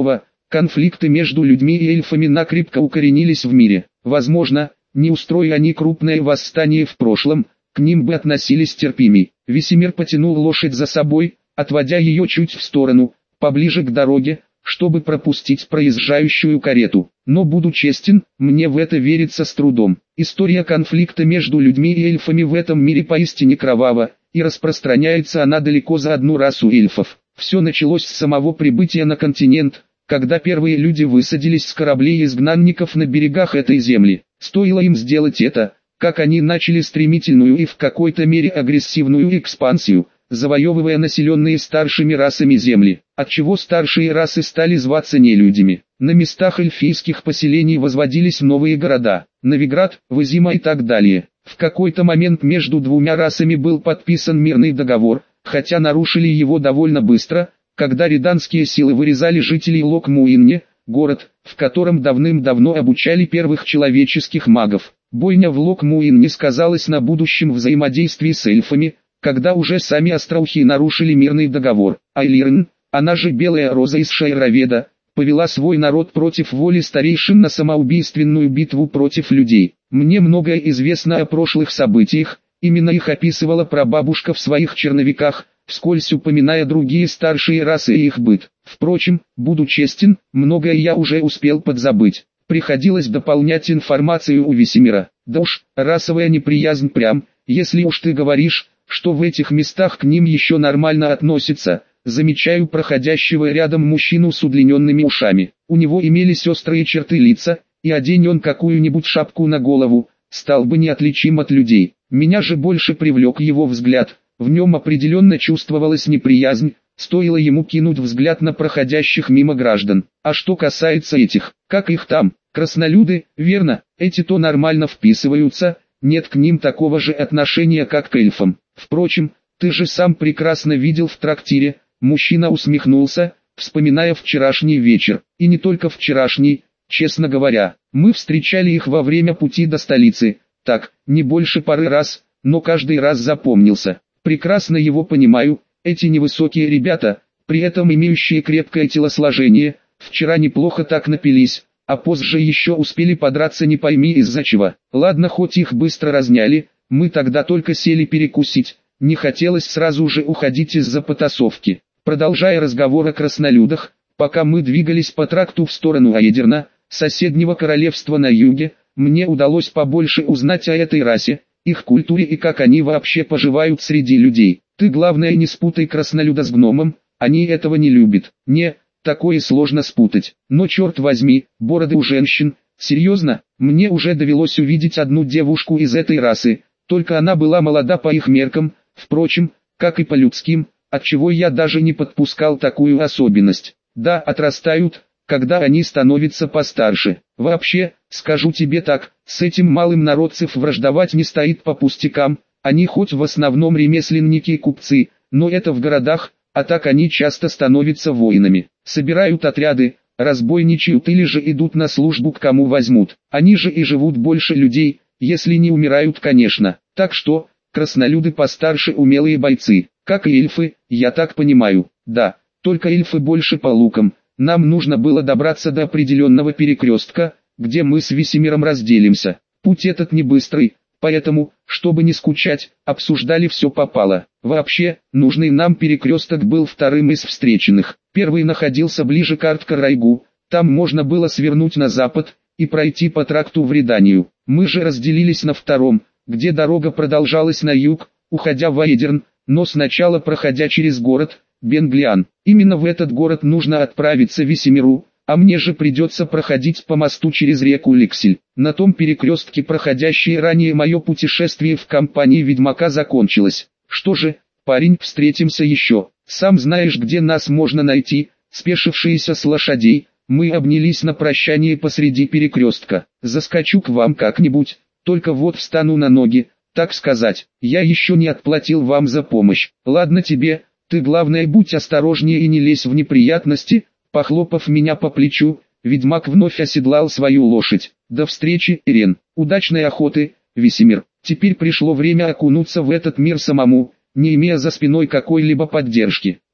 конфликты между людьми и эльфами накрепко укоренились в мире. Возможно, не устроя они крупное восстание в прошлом, к ним бы относились терпимей. Весемир потянул лошадь за собой, отводя ее чуть в сторону, поближе к дороге, чтобы пропустить проезжающую карету. Но буду честен, мне в это верится с трудом. История конфликта между людьми и эльфами в этом мире поистине кровава, и распространяется она далеко за одну расу эльфов. Все началось с самого прибытия на континент, когда первые люди высадились с кораблей изгнанников на берегах этой земли. Стоило им сделать это, как они начали стремительную и в какой-то мере агрессивную экспансию, завоевывая населенные старшими расами земли, отчего старшие расы стали зваться нелюдями. На местах эльфийских поселений возводились новые города, Новиград, Визима и так далее. В какой-то момент между двумя расами был подписан мирный договор, хотя нарушили его довольно быстро, когда риданские силы вырезали жителей Лок-Муинне, город, в котором давным-давно обучали первых человеческих магов. Бойня в Лок-Муинне сказалась на будущем взаимодействии с эльфами, когда уже сами остроухи нарушили мирный договор. Айлирн, она же Белая Роза из Шайроведа, повела свой народ против воли старейшин на самоубийственную битву против людей. Мне многое известно о прошлых событиях, именно их описывала прабабушка в своих черновиках, вскользь упоминая другие старшие расы и их быт. Впрочем, буду честен, многое я уже успел подзабыть. Приходилось дополнять информацию у Весемира. Да уж, расовая неприязнь прям, если уж ты говоришь, что в этих местах к ним еще нормально относятся. Замечаю проходящего рядом мужчину с удлиненными ушами. У него имелись острые черты лица, и одень он какую-нибудь шапку на голову, стал бы неотличим от людей. Меня же больше привлек его взгляд, в нем определенно чувствовалась неприязнь, стоило ему кинуть взгляд на проходящих мимо граждан. А что касается этих, как их там, краснолюды, верно, эти-то нормально вписываются, нет к ним такого же отношения, как к эльфам. Впрочем, ты же сам прекрасно видел в трактире. Мужчина усмехнулся, вспоминая вчерашний вечер, и не только вчерашний, честно говоря, мы встречали их во время пути до столицы, так, не больше пары раз, но каждый раз запомнился. Прекрасно его понимаю, эти невысокие ребята, при этом имеющие крепкое телосложение, вчера неплохо так напились, а позже еще успели подраться не пойми из-за чего. Ладно, хоть их быстро разняли, мы тогда только сели перекусить, не хотелось сразу же уходить из-за потасовки. Продолжая разговор о краснолюдах, пока мы двигались по тракту в сторону Аедерна, соседнего королевства на юге, мне удалось побольше узнать о этой расе, их культуре и как они вообще поживают среди людей. Ты главное не спутай краснолюда с гномом, они этого не любят. Не, такое сложно спутать. Но черт возьми, бороды у женщин, серьезно, мне уже довелось увидеть одну девушку из этой расы, только она была молода по их меркам, впрочем, как и по людским, отчего я даже не подпускал такую особенность. Да, отрастают, когда они становятся постарше. Вообще, скажу тебе так, с этим малым народцев враждовать не стоит по пустякам, они хоть в основном ремесленники и купцы, но это в городах, а так они часто становятся воинами. Собирают отряды, разбойничают или же идут на службу к кому возьмут. Они же и живут больше людей, если не умирают, конечно. Так что, краснолюды постарше умелые бойцы, как и эльфы, я так понимаю. Да, только эльфы больше по лукам. Нам нужно было добраться до определенного перекрестка, где мы с Весемиром разделимся. Путь этот не быстрый, поэтому, чтобы не скучать, обсуждали все попало. Вообще, нужный нам перекресток был вторым из встреченных. Первый находился ближе к Арткарайгу, там можно было свернуть на запад и пройти по тракту в Риданию. Мы же разделились на втором, где дорога продолжалась на юг, уходя в Аедерн, но сначала проходя через город Бенглиан. Именно в этот город нужно отправиться Весемиру, а мне же придется проходить по мосту через реку Ликсель. На том перекрестке, проходящее ранее мое путешествие в компании ведьмака, закончилось. Что же, парень, встретимся еще. Сам знаешь, где нас можно найти. Спешившиеся с лошадей, мы обнялись на прощание посреди перекрестка. Заскочу к вам как-нибудь, только вот встану на ноги, так сказать. Я еще не отплатил вам за помощь. Ладно тебе, ты главное будь осторожнее и не лезь в неприятности. Похлопав меня по плечу, ведьмак вновь оседлал свою лошадь. До встречи, Ирен. Удачной охоты, Весемир. Теперь пришло время окунуться в этот мир самому, не имея за спиной какой-либо поддержки.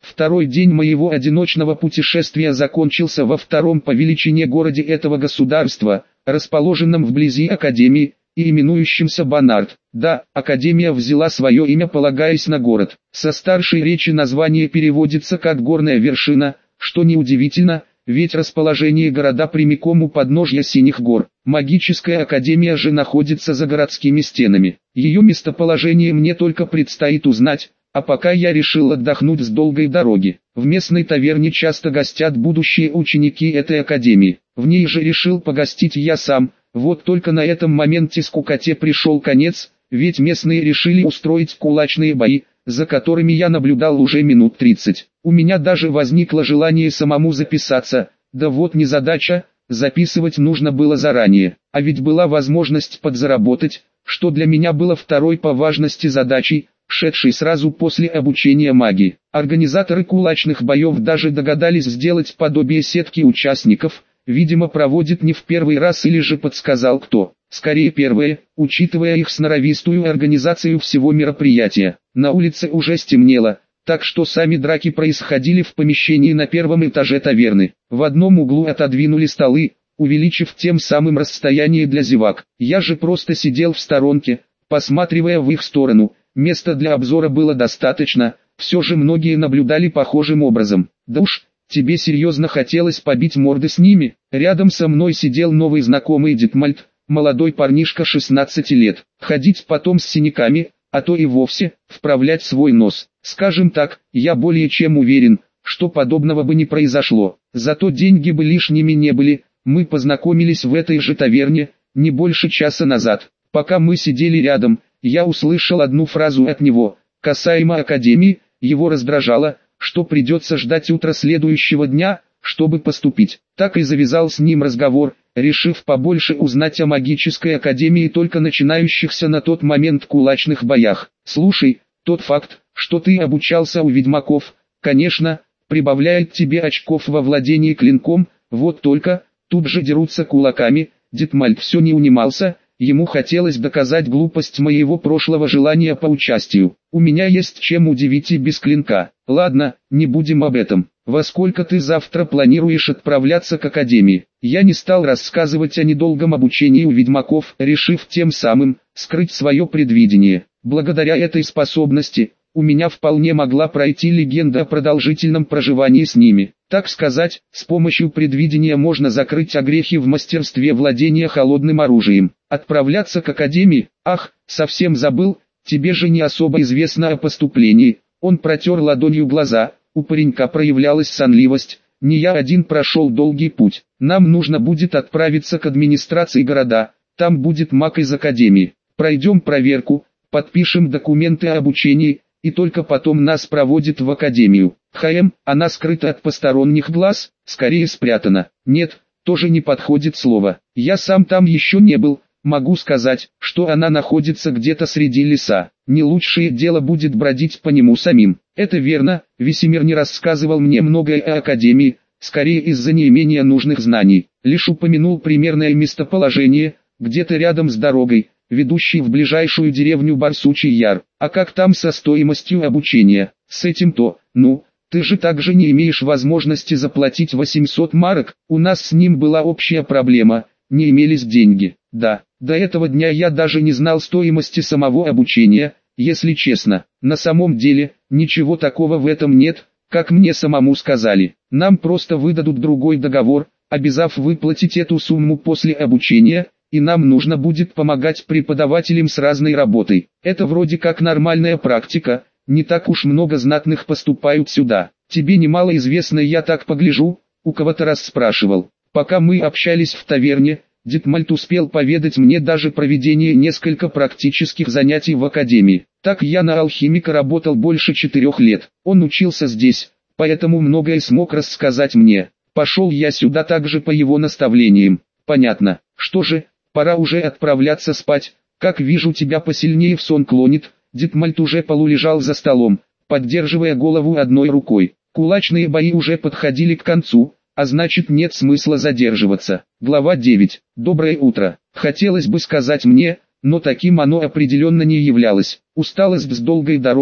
Второй день моего одиночного путешествия закончился во втором по величине городе этого государства, расположенном вблизи Академии, и именующимся Бонард. Да, Академия взяла свое имя, полагаясь на город. Со старшей речи название переводится как «горная вершина», что неудивительно, ведь расположение города прямиком у подножья Синих гор. Магическая Академия же находится за городскими стенами. Ее местоположение мне только предстоит узнать, а пока я решил отдохнуть с долгой дороги. В местной таверне часто гостят будущие ученики этой Академии. В ней же решил погостить я сам. Вот только на этом моменте скукоте пришел конец, ведь местные решили устроить кулачные бои, за которыми я наблюдал уже минут тридцать. У меня даже возникло желание самому записаться, да вот незадача, записывать нужно было заранее, а ведь была возможность подзаработать, что для меня было второй по важности задачей, шедшей сразу после обучения магии. Организаторы кулачных боев даже догадались сделать подобие сетки участников, видимо проводит не в первый раз или же подсказал кто. Скорее первое, учитывая их сноровистую организацию всего мероприятия. На улице уже стемнело, так что сами драки происходили в помещении на первом этаже таверны. В одном углу отодвинули столы, увеличив тем самым расстояние для зевак. Я же просто сидел в сторонке, посматривая в их сторону. Места для обзора было достаточно, все же многие наблюдали похожим образом. Да уж, тебе серьезно хотелось побить морды с ними? Рядом со мной сидел новый знакомый Детмальд, молодой парнишка шестнадцати лет. Ходить потом с синяками, а то и вовсе, вправлять свой нос. Скажем так, я более чем уверен, что подобного бы не произошло. Зато деньги бы лишними не были. Мы познакомились в этой же таверне, не больше часа назад. Пока мы сидели рядом, я услышал одну фразу от него, касаемо Академии. Его раздражало, что придется ждать утра следующего дня, чтобы поступить. Так и завязал с ним разговор, решив побольше узнать о магической академии только начинающихся на тот момент кулачных боях. Слушай, тот факт, что ты обучался у ведьмаков, конечно, прибавляет тебе очков во владении клинком, вот только, тут же дерутся кулаками. Детмальд все не унимался, ему хотелось доказать глупость моего прошлого желания по участию. У меня есть чем удивить и без клинка. Ладно, не будем об этом. Во сколько ты завтра планируешь отправляться к Академии? Я не стал рассказывать о недолгом обучении у ведьмаков, решив тем самым скрыть свое предвидение. Благодаря этой способности, у меня вполне могла пройти легенда о продолжительном проживании с ними. Так сказать, с помощью предвидения можно закрыть огрехи в мастерстве владения холодным оружием. Отправляться к Академии? Ах, совсем забыл, тебе же не особо известно о поступлении. Он протер ладонью глаза, у паренька проявлялась сонливость. Не я один прошел долгий путь. Нам нужно будет отправиться к администрации города, там будет маг из Академии. Пройдем проверку, подпишем документы о обучении, и только потом нас проводят в Академию. Хм, она скрыта от посторонних глаз, скорее спрятана. Нет, тоже не подходит слово. Я сам там еще не был, могу сказать, что она находится где-то среди леса. Не лучшее дело будет бродить по нему самим. Это верно, Весемир не рассказывал мне многое о Академии, скорее из-за неимения нужных знаний. Лишь упомянул примерное местоположение, где-то рядом с дорогой, ведущей в ближайшую деревню Барсучий Яр. А как там со стоимостью обучения? С этим-то, ну, ты же также не имеешь возможности заплатить восемьсот марок, у нас с ним была общая проблема, не имелись деньги. Да, до этого дня я даже не знал стоимости самого обучения, если честно. На самом деле, ничего такого в этом нет, как мне самому сказали. Нам просто выдадут другой договор, обязав выплатить эту сумму после обучения, и нам нужно будет помогать преподавателям с разной работой. Это вроде как нормальная практика, не так уж много знатных поступают сюда. Тебе немало известно, я так погляжу, у кого-то расспрашивал. Пока мы общались в таверне, Детмальд успел поведать мне даже проведение несколько практических занятий в Академии. Так я на алхимика работал больше четырех лет. Он учился здесь, поэтому многое смог рассказать мне. Пошел я сюда также по его наставлениям. Понятно. Что же, пора уже отправляться спать. Как вижу, тебя посильнее в сон клонит. Детмальд уже полулежал за столом, поддерживая голову одной рукой. Кулачные бои уже подходили к концу, а значит нет смысла задерживаться. Глава девять. Доброе утро. Хотелось бы сказать мне, но таким оно определенно не являлось. Усталость с долгой дороги,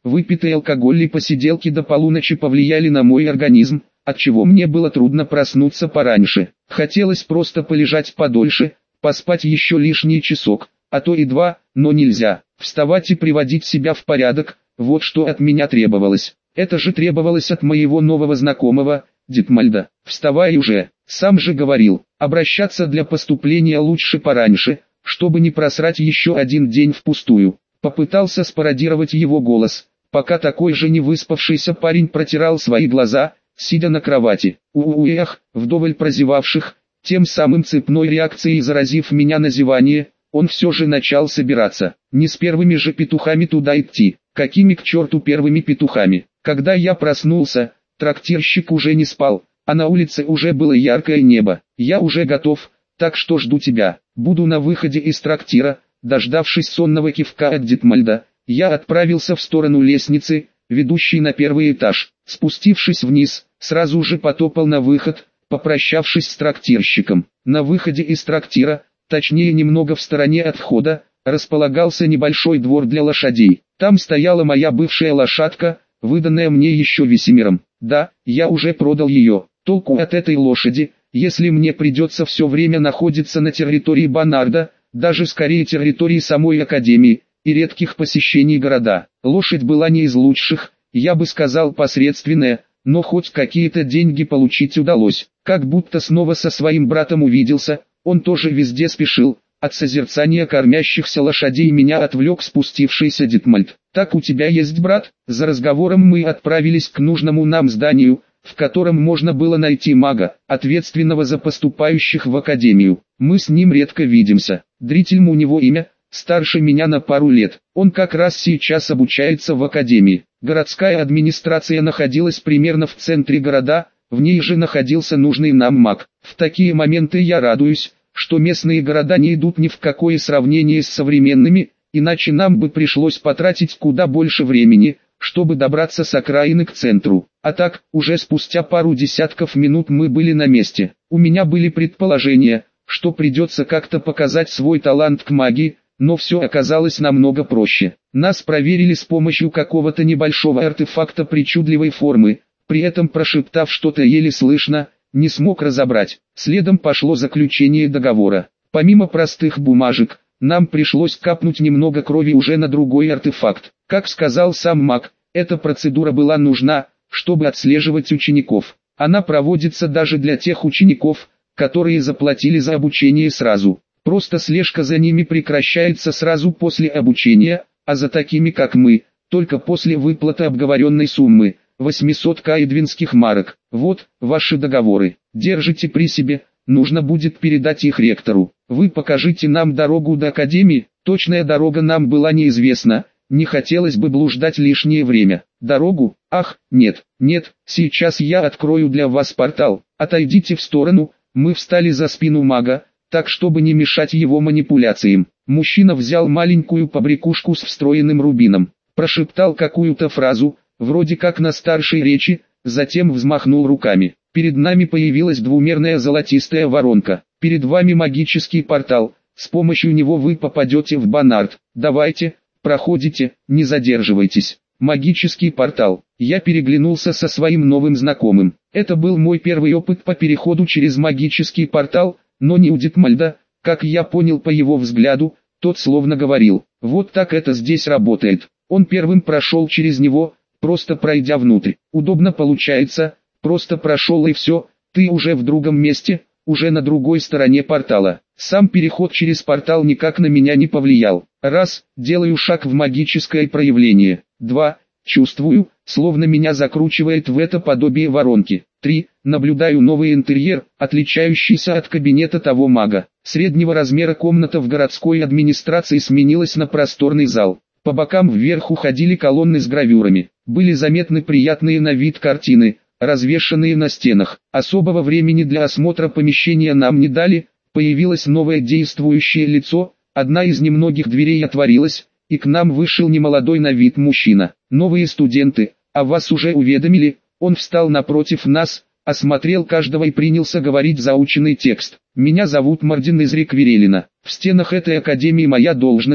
Выпитый алкоголь и посиделки до полуночи повлияли на мой организм, отчего мне было трудно проснуться пораньше. Хотелось просто полежать подольше, поспать еще лишний часок, а то и два, но нельзя. Вставать и приводить себя в порядок, вот что от меня требовалось. Это же требовалось от моего нового знакомого, Дитмальда. Вставай уже, сам же говорил, обращаться для поступления лучше пораньше, чтобы не просрать еще один день впустую. Попытался спародировать его голос, пока такой же невыспавшийся парень протирал свои глаза, сидя на кровати. У-у-эх, вдоволь прозевавших, тем самым цепной реакцией заразив меня на зевание, он все же начал собираться. Не с первыми же петухами туда идти. Какими к черту первыми петухами? Когда я проснулся, трактирщик уже не спал, а на улице уже было яркое небо. Я уже готов, так что жду тебя. Буду на выходе из трактира. Дождавшись сонного кивка от Дитмальда, я отправился в сторону лестницы, ведущей на первый этаж. Спустившись вниз, сразу же потопал на выход, попрощавшись с трактирщиком. На выходе из трактира, точнее немного в стороне от входа, располагался небольшой двор для лошадей. Там стояла моя бывшая лошадка, выданная мне еще Весемиром. Да, я уже продал ее. Толку от этой лошади, если мне придется все время находиться на территории Банарда, даже скорее территории самой Академии, и редких посещений города. Лошадь была не из лучших, я бы сказал посредственная, но хоть какие-то деньги получить удалось. Как будто снова со своим братом увиделся, он тоже везде спешил. От созерцания кормящихся лошадей меня отвлек спустившийся Дитмальд. «Так у тебя есть брат?» За разговором мы отправились к нужному нам зданию, в котором можно было найти мага, ответственного за поступающих в академию. Мы с ним редко видимся. Дрительм у него имя, старше меня на пару лет. Он как раз сейчас обучается в академии. Городская администрация находилась примерно в центре города, в ней же находился нужный нам маг. В такие моменты я радуюсь, что местные города не идут ни в какое сравнение с современными, иначе нам бы пришлось потратить куда больше времени, чтобы добраться с окраины к центру. А так, уже спустя пару десятков минут мы были на месте. У меня были предположения, что придется как-то показать свой талант к магии, но все оказалось намного проще. Нас проверили с помощью какого-то небольшого артефакта причудливой формы, при этом прошептав что-то еле слышно, не смог разобрать. Следом пошло заключение договора. Помимо простых бумажек, нам пришлось капнуть немного крови уже на другой артефакт. Как сказал сам маг, эта процедура была нужна, чтобы отслеживать учеников. Она проводится даже для тех учеников, которые заплатили за обучение сразу. Просто слежка за ними прекращается сразу после обучения, а за такими как мы, только после выплаты обговоренной суммы, восемьсот каэдвинских марок. Вот, ваши договоры. Держите при себе, нужно будет передать их ректору. Вы покажите нам дорогу до академии. Точная дорога нам была неизвестна, не хотелось бы блуждать лишнее время. Дорогу? Ах, нет, нет, сейчас я открою для вас портал. Отойдите в сторону. Мы встали за спину мага, так чтобы не мешать его манипуляциям. Мужчина взял маленькую побрякушку с встроенным рубином, прошептал какую-то фразу, вроде как на старшей речи, затем взмахнул руками. Перед нами появилась двумерная золотистая воронка. Перед вами магический портал, с помощью него вы попадете в Банард. Давайте, проходите, не задерживайтесь. Магический портал. Я переглянулся со своим новым знакомым. Это был мой первый опыт по переходу через магический портал, но не у Дитмальда, как я понял по его взгляду, тот словно говорил, вот так это здесь работает. Он первым прошел через него, просто пройдя внутрь. Удобно получается, просто прошел и все, ты уже в другом месте, уже на другой стороне портала. Сам переход через портал никак на меня не повлиял. Раз, делаю шаг в магическое проявление. Два, чувствую, словно меня закручивает в это подобие воронки. Три, наблюдаю новый интерьер, отличающийся от кабинета того мага. Среднего размера комната в городской администрации сменилась на просторный зал. По бокам вверх уходили колонны с гравюрами. Были заметны приятные на вид картины, развешанные на стенах. Особого времени для осмотра помещения нам не дали, появилось новое действующее лицо, одна из немногих дверей отворилась, и к нам вышел немолодой на вид мужчина. «Новые студенты, а вас уже уведомили?» Он встал напротив нас, осмотрел каждого и принялся говорить заученный текст. «Меня зовут Мардин из Реквирелина. В стенах этой академии моя должность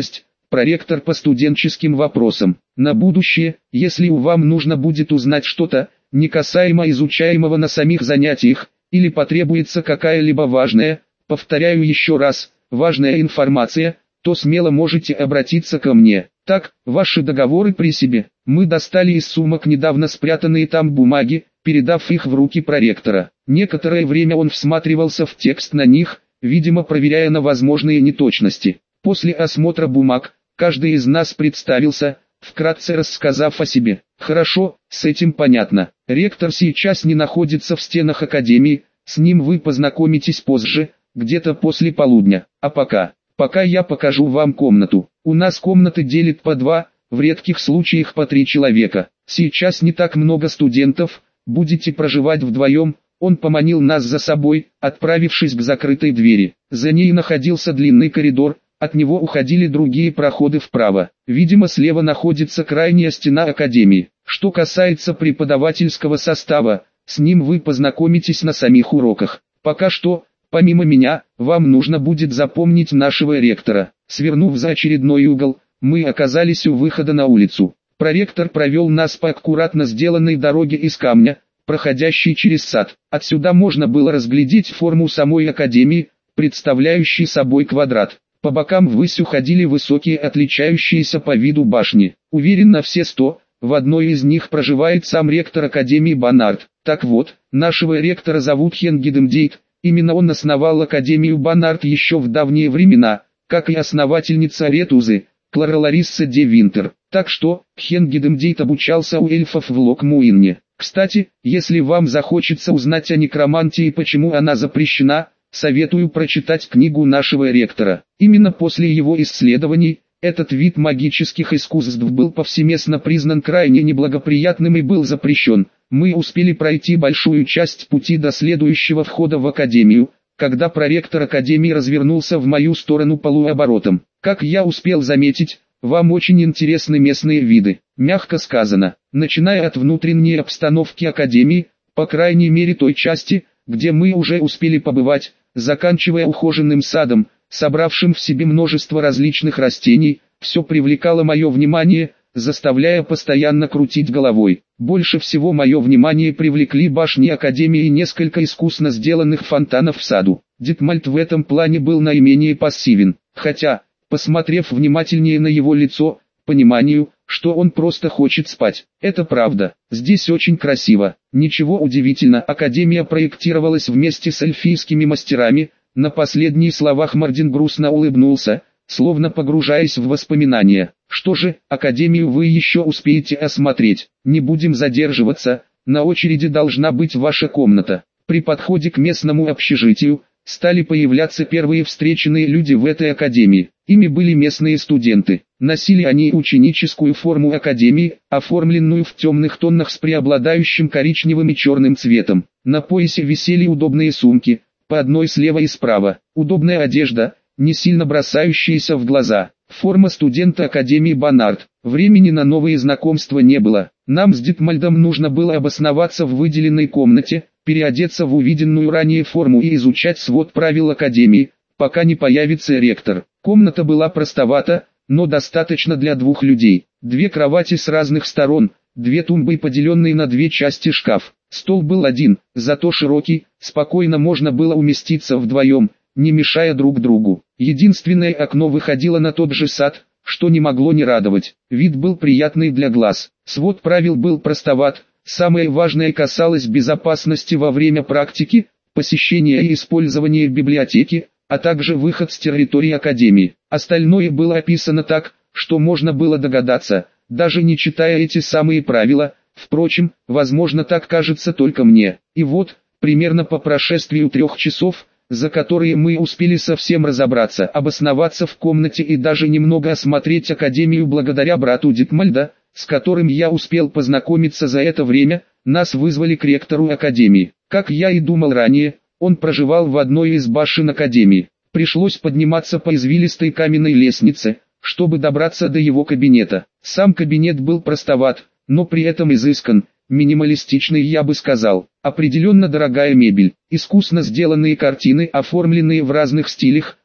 проректор по студенческим вопросам. На будущее, если у вам нужно будет узнать что-то, не касаемо изучаемого на самих занятиях, или потребуется какая-либо важная, повторяю еще раз, важная информация, то смело можете обратиться ко мне. Так, ваши договоры при себе. Мы достали из сумок недавно спрятанные там бумаги, передав их в руки проректора. Некоторое время он всматривался в текст на них, видимо проверяя на возможные неточности. После осмотра бумаг, каждый из нас представился, вкратце рассказав о себе. Хорошо, с этим понятно. Ректор сейчас не находится в стенах академии, с ним вы познакомитесь позже, где-то после полудня. А пока, пока я покажу вам комнату. У нас комнаты делят по два, в редких случаях по три человека. Сейчас не так много студентов, будете проживать вдвоем. Он поманил нас за собой, отправившись к закрытой двери. За ней находился длинный коридор, от него уходили другие проходы вправо. Видимо, слева находится крайняя стена академии. Что касается преподавательского состава, с ним вы познакомитесь на самих уроках. Пока что, помимо меня, вам нужно будет запомнить нашего ректора. Свернув за очередной угол, мы оказались у выхода на улицу. Проректор провел нас по аккуратно сделанной дороге из камня, проходящей через сад. Отсюда можно было разглядеть форму самой академии, представляющей собой квадрат. По бокам ввысь уходили высокие, отличающиеся по виду башни. Уверен на все сто, в одной из них проживает сам ректор Академии Банард. Так вот, нашего ректора зовут Хенгидемдейт, именно он основал Академию Банард еще в давние времена, как и основательница Ретузы, Клара Ларисса де Винтер. Так что, Хенгидемдейт обучался у эльфов в Локмуинне. Кстати, если вам захочется узнать о некромантии и почему она запрещена, советую прочитать книгу нашего ректора. Именно после его исследований, этот вид магических искусств был повсеместно признан крайне неблагоприятным и был запрещен. Мы успели пройти большую часть пути до следующего входа в академию, когда проректор академии развернулся в мою сторону полуоборотом. Как я успел заметить, вам очень интересны местные виды, мягко сказано, начиная от внутренней обстановки академии, по крайней мере той части, где мы уже успели побывать, заканчивая ухоженным садом, собравшим в себе множество различных растений, все привлекало мое внимание, заставляя постоянно крутить головой. Больше всего мое внимание привлекли башни академии и несколько искусно сделанных фонтанов в саду. Дитмальд в этом плане был наименее пассивен, хотя, посмотрев внимательнее на его лицо, пониманию, что он просто хочет спать. Это правда, здесь очень красиво. Ничего удивительно, академия проектировалась вместе с эльфийскими мастерами. На последних словах Мардин грустно улыбнулся, словно погружаясь в воспоминания. Что же, академию вы еще успеете осмотреть. Не будем задерживаться, на очереди должна быть ваша комната. При подходе к местному общежитию, стали появляться первые встреченные люди в этой академии. Ими были местные студенты. Носили они ученическую форму академии, оформленную в темных тонах с преобладающим коричневым и черным цветом. На поясе висели удобные сумки, по одной слева и справа. Удобная одежда, не сильно бросающаяся в глаза. Форма студента Академии Банард. Времени на новые знакомства не было. Нам с Дитмальдом нужно было обосноваться в выделенной комнате, переодеться в увиденную ранее форму и изучать свод правил Академии, пока не появится ректор. Комната была простовата, но достаточно для двух людей. Две кровати с разных сторон, две тумбы, поделенные на две части шкаф. Стол был один, зато широкий, спокойно можно было уместиться вдвоем, не мешая друг другу. Единственное окно выходило на тот же сад, что не могло не радовать. Вид был приятный для глаз. Свод правил был простоват. Самое важное касалось безопасности во время практики, посещения и использования библиотеки, а также выход с территории Академии. Остальное было описано так, что можно было догадаться, даже не читая эти самые правила. Впрочем, возможно, так кажется только мне. И вот, примерно по прошествию трех часов, за которые мы успели совсем разобраться, обосноваться в комнате и даже немного осмотреть Академию благодаря брату Дитмальда, с которым я успел познакомиться за это время, нас вызвали к ректору Академии. Как я и думал ранее, он проживал в одной из башен Академии. Пришлось подниматься по извилистой каменной лестнице, чтобы добраться до его кабинета. Сам кабинет был простоват, но при этом изыскан, минималистичный, я бы сказал. Определенно дорогая мебель, искусно сделанные картины, оформленные в разных стилях,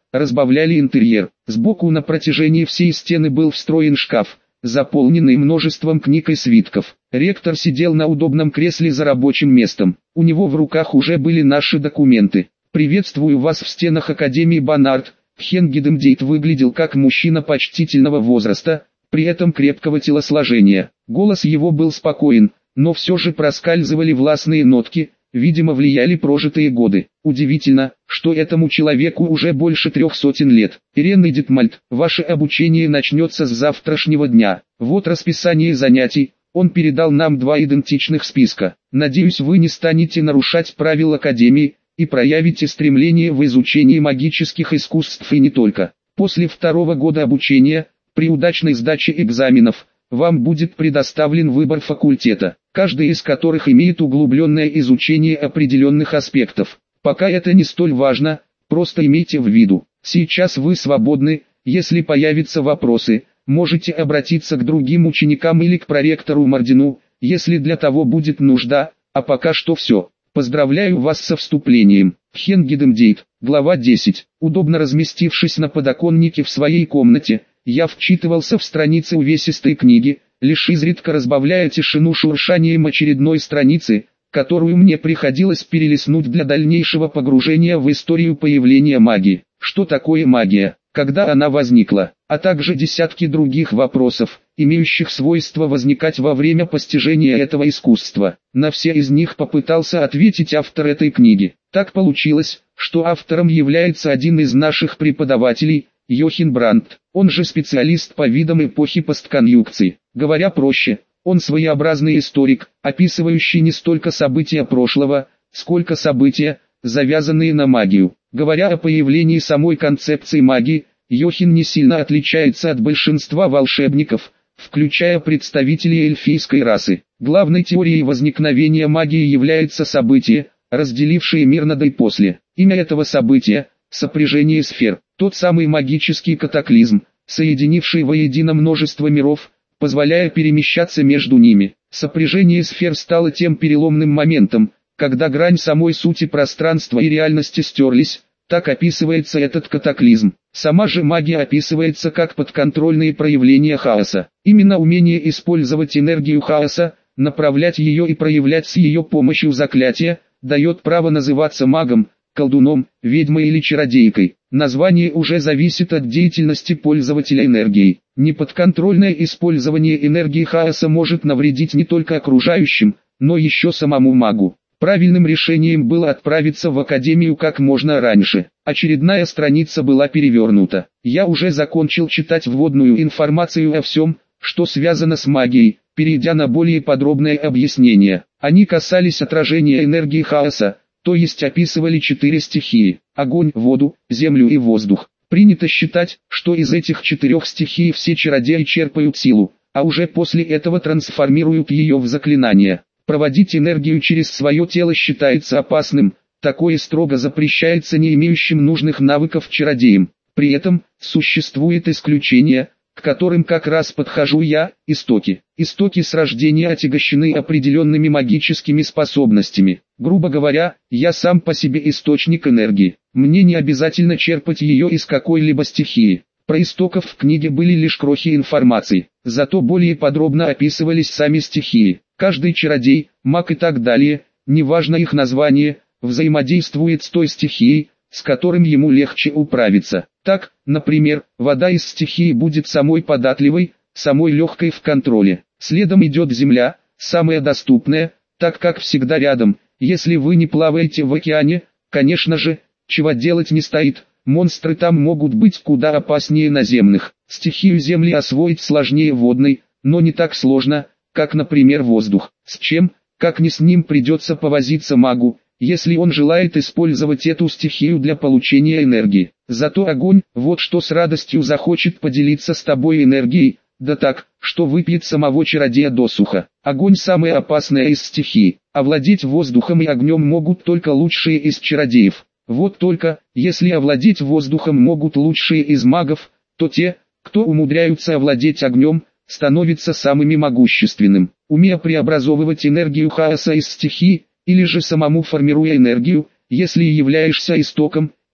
разбавляли интерьер. Сбоку на протяжении всей стены был встроен шкаф, заполненный множеством книг и свитков. Ректор сидел на удобном кресле за рабочим местом. У него в руках уже были наши документы. «Приветствую вас в стенах Академии Банард». Хенгидемдейт выглядел как мужчина почтительного возраста, при этом крепкого телосложения. Голос его был спокоен, но все же проскальзывали властные нотки, видимо влияли прожитые годы. Удивительно, что этому человеку уже больше трех сотен лет. Ирена Дитмальд, ваше обучение начнется с завтрашнего дня. Вот расписание занятий. Он передал нам два идентичных списка. Надеюсь, вы не станете нарушать правил Академии и проявите стремление в изучении магических искусств и не только. После второго года обучения, при удачной сдаче экзаменов, вам будет предоставлен выбор факультета, каждый из которых имеет углубленное изучение определенных аспектов. Пока это не столь важно, просто имейте в виду. Сейчас вы свободны, если появятся вопросы, можете обратиться к другим ученикам или к проректору Мардину, если для того будет нужда, а пока что все. Поздравляю вас со вступлением. Хенгидемдейт, глава десять. Удобно разместившись на подоконнике в своей комнате, я вчитывался в страницы увесистой книги, лишь изредка разбавляя тишину шуршанием очередной страницы, которую мне приходилось перелистнуть для дальнейшего погружения в историю появления магии. Что такое магия? Когда она возникла? А также десятки других вопросов, имеющих свойство возникать во время постижения этого искусства. На все из них попытался ответить автор этой книги. Так получилось, что автором является один из наших преподавателей, Йохин Брандт. Он же специалист по видам эпохи постконъюнкции. Говоря проще, он своеобразный историк, описывающий не столько события прошлого, сколько события, завязанные на магию. Говоря о появлении самой концепции магии, Йохин не сильно отличается от большинства волшебников, включая представителей эльфийской расы. Главной теорией возникновения магии является событие, разделившее мир на до и после. Имя этого события – сопряжение сфер, тот самый магический катаклизм, соединивший воедино множество миров, позволяя перемещаться между ними. Сопряжение сфер стало тем переломным моментом, когда грань самой сути пространства и реальности стерлись. Так описывается этот катаклизм. Сама же магия описывается как подконтрольные проявления хаоса. Именно умение использовать энергию хаоса, направлять ее и проявлять с ее помощью заклятия, дает право называться магом, колдуном, ведьмой или чародейкой. Название уже зависит от деятельности пользователя энергией. Неподконтрольное использование энергии хаоса может навредить не только окружающим, но еще самому магу. Правильным решением было отправиться в академию как можно раньше. Очередная страница была перевернута. Я уже закончил читать вводную информацию о всем, что связано с магией, перейдя на более подробное объяснение. Они касались отражения энергии хаоса, то есть описывали четыре стихии: огонь, воду, землю и воздух. Принято считать, что из этих четырех стихий все чародеи черпают силу, а уже после этого трансформируют ее в заклинания. Проводить энергию через свое тело считается опасным, такое строго запрещается не имеющим нужных навыков чародеям. При этом, существует исключение, к которым как раз подхожу я, истоки. Истоки с рождения отягощены определенными магическими способностями. Грубо говоря, я сам по себе источник энергии. Мне не обязательно черпать ее из какой-либо стихии. Про истоков в книге были лишь крохи информации, зато более подробно описывались сами стихии. Каждый чародей, маг и так далее, неважно их название, взаимодействует с той стихией, с которым ему легче управиться. Так, например, вода из стихии будет самой податливой, самой легкой в контроле. Следом идет земля, самая доступная, так как всегда рядом. Если вы не плаваете в океане, конечно же, чего делать не стоит, монстры там могут быть куда опаснее наземных. Стихию земли освоить сложнее водной, но не так сложно, как, например, воздух. С чем, как ни с ним придется повозиться магу, если он желает использовать эту стихию для получения энергии. Зато огонь, вот что с радостью захочет поделиться с тобой энергией, да так, что выпьет самого чародея досуха. Огонь самая опасная из стихий, овладеть воздухом и огнем могут только лучшие из чародеев. Вот только, если овладеть воздухом могут лучшие из магов, то те, кто умудряются овладеть огнем, становятся самыми могущественным. Умея преобразовывать энергию хаоса из стихий, или же самому формируя энергию, если являешься истоком,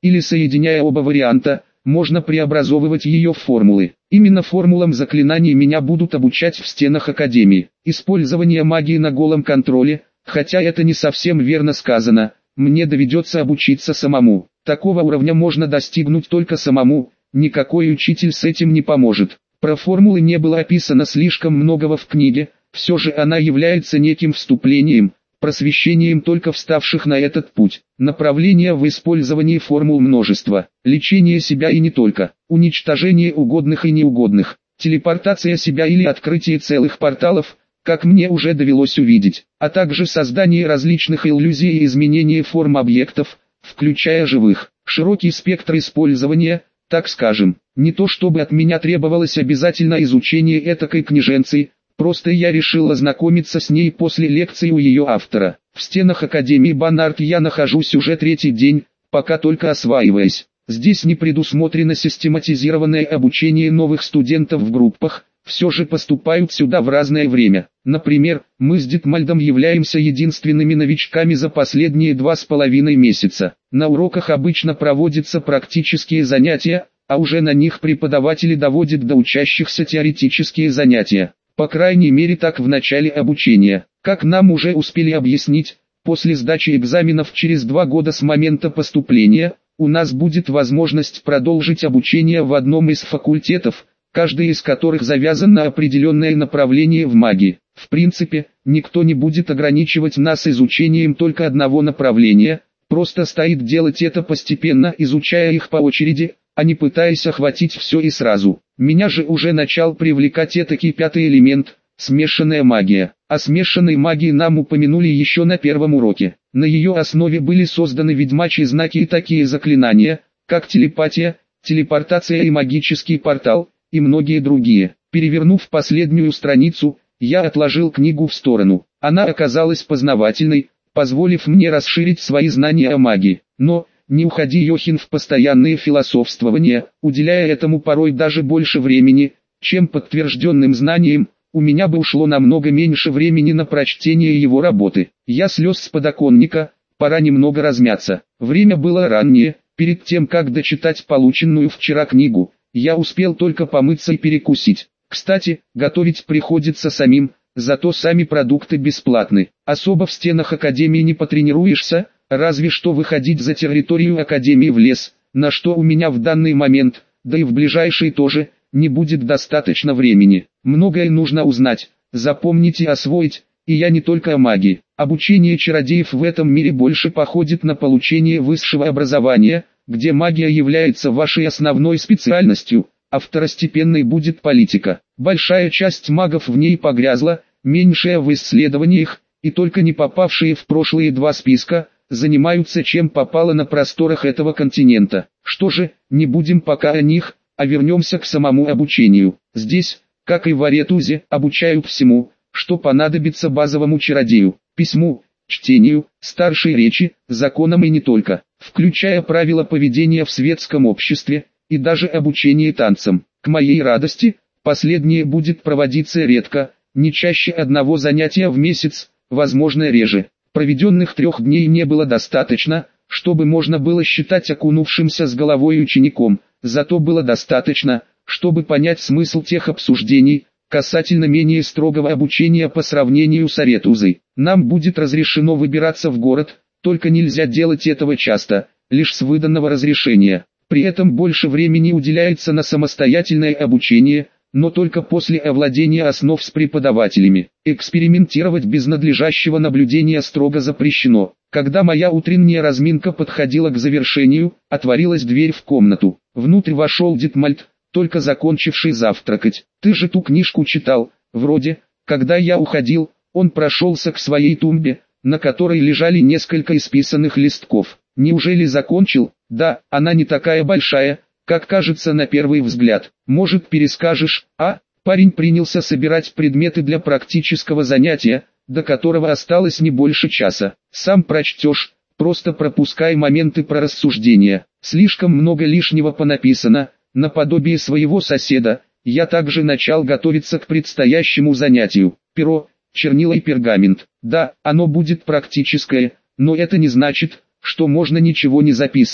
или соединяя оба варианта, можно преобразовывать ее в формулы. Именно формулам заклинаний меня будут обучать в стенах Академии. Использование магии на голом контроле, хотя это не совсем верно сказано, мне доведется обучиться самому. Такого уровня можно достигнуть только самому, никакой учитель с этим не поможет. Про формулы не было описано слишком многого в книге, все же она является неким вступлением, просвещением только вставших на этот путь. Направления в использовании формул множество. Лечение себя и не только. Уничтожение угодных и неугодных. Телепортация себя или открытие целых порталов, как мне уже довелось увидеть. А также создание различных иллюзий и изменение форм объектов, включая живых. Широкий спектр использования, так скажем. Не то чтобы от меня требовалось обязательно изучение этакой книженцы, просто я решил ознакомиться с ней после лекции у ее автора. В стенах Академии Банарт я нахожусь уже третий день, пока только осваиваясь. Здесь не предусмотрено систематизированное обучение новых студентов в группах, все же поступают сюда в разное время. Например, мы с Детмальдом являемся единственными новичками за последние два с половиной месяца. На уроках обычно проводятся практические занятия, а уже на них преподаватели доводят до учащихся теоретические занятия. По крайней мере так в начале обучения. Как нам уже успели объяснить, после сдачи экзаменов через два года с момента поступления, у нас будет возможность продолжить обучение в одном из факультетов, каждый из которых завязан на определенное направление в магии. В принципе, никто не будет ограничивать нас изучением только одного направления, просто стоит делать это постепенно, изучая их по очереди, а не пытаясь охватить все и сразу. Меня же уже начал привлекать этакий пятый элемент – смешанная магия. О смешанной магии нам упомянули еще на первом уроке. На ее основе были созданы ведьмачьи знаки и такие заклинания, как телепатия, телепортация и магический портал, и многие другие. Перевернув последнюю страницу, я отложил книгу в сторону. Она оказалась познавательной, позволив мне расширить свои знания о магии. Но, не уходи, Йохин, в постоянные философствования, уделяя этому порой даже больше времени, чем подтвержденным знаниям. У меня бы ушло намного меньше времени на прочтение его работы. Я слез с подоконника, пора немного размяться. Время было раннее, перед тем как дочитать полученную вчера книгу, я успел только помыться и перекусить. Кстати, готовить приходится самим, зато сами продукты бесплатны. Особо в стенах Академии не потренируешься, разве что выходить за территорию Академии в лес, на что у меня в данный момент, да и в ближайший тоже, не будет достаточно времени. Многое нужно узнать, запомнить и освоить, и я не только о магии. Обучение чародеев в этом мире больше походит на получение высшего образования, где магия является вашей основной специальностью, а второстепенной будет политика. Большая часть магов в ней погрязла, меньшая в исследованиях, и только не попавшие в прошлые два списка, занимаются чем попало на просторах этого континента. Что же, не будем пока о них, а вернемся к самому обучению. Здесь, как и в Аретузе, обучают всему, что понадобится базовому чародею: письму, чтению, старшей речи, законам и не только, включая правила поведения в светском обществе, и даже обучение танцам. К моей радости, последнее будет проводиться редко, не чаще одного занятия в месяц, возможно реже. Проведенных трех дней не было достаточно, чтобы можно было считать окунувшимся с головой учеником, зато было достаточно, чтобы понять смысл тех обсуждений, касательно менее строгого обучения по сравнению с Аретузой. Нам будет разрешено выбираться в город, только нельзя делать этого часто, лишь с выданного разрешения. При этом больше времени уделяется на самостоятельное обучение, но только после овладения основ с преподавателями. Экспериментировать без надлежащего наблюдения строго запрещено. Когда моя утренняя разминка подходила к завершению, отворилась дверь в комнату. Внутрь вошел Детмальд, только закончивший завтракать. «Ты же ту книжку читал, вроде». Когда я уходил, он прошелся к своей тумбе, на которой лежали несколько исписанных листков. «Неужели закончил?» «Да, она не такая большая, как кажется на первый взгляд. Может, перескажешь?» А? Парень принялся собирать предметы для практического занятия, до которого осталось не больше часа. «Сам прочтешь, просто пропускай моменты про рассуждения. Слишком много лишнего понаписано». Наподобие своего соседа, я также начал готовиться к предстоящему занятию. Перо, чернила и пергамент. Да, оно будет практическое, но это не значит, что можно ничего не записывать.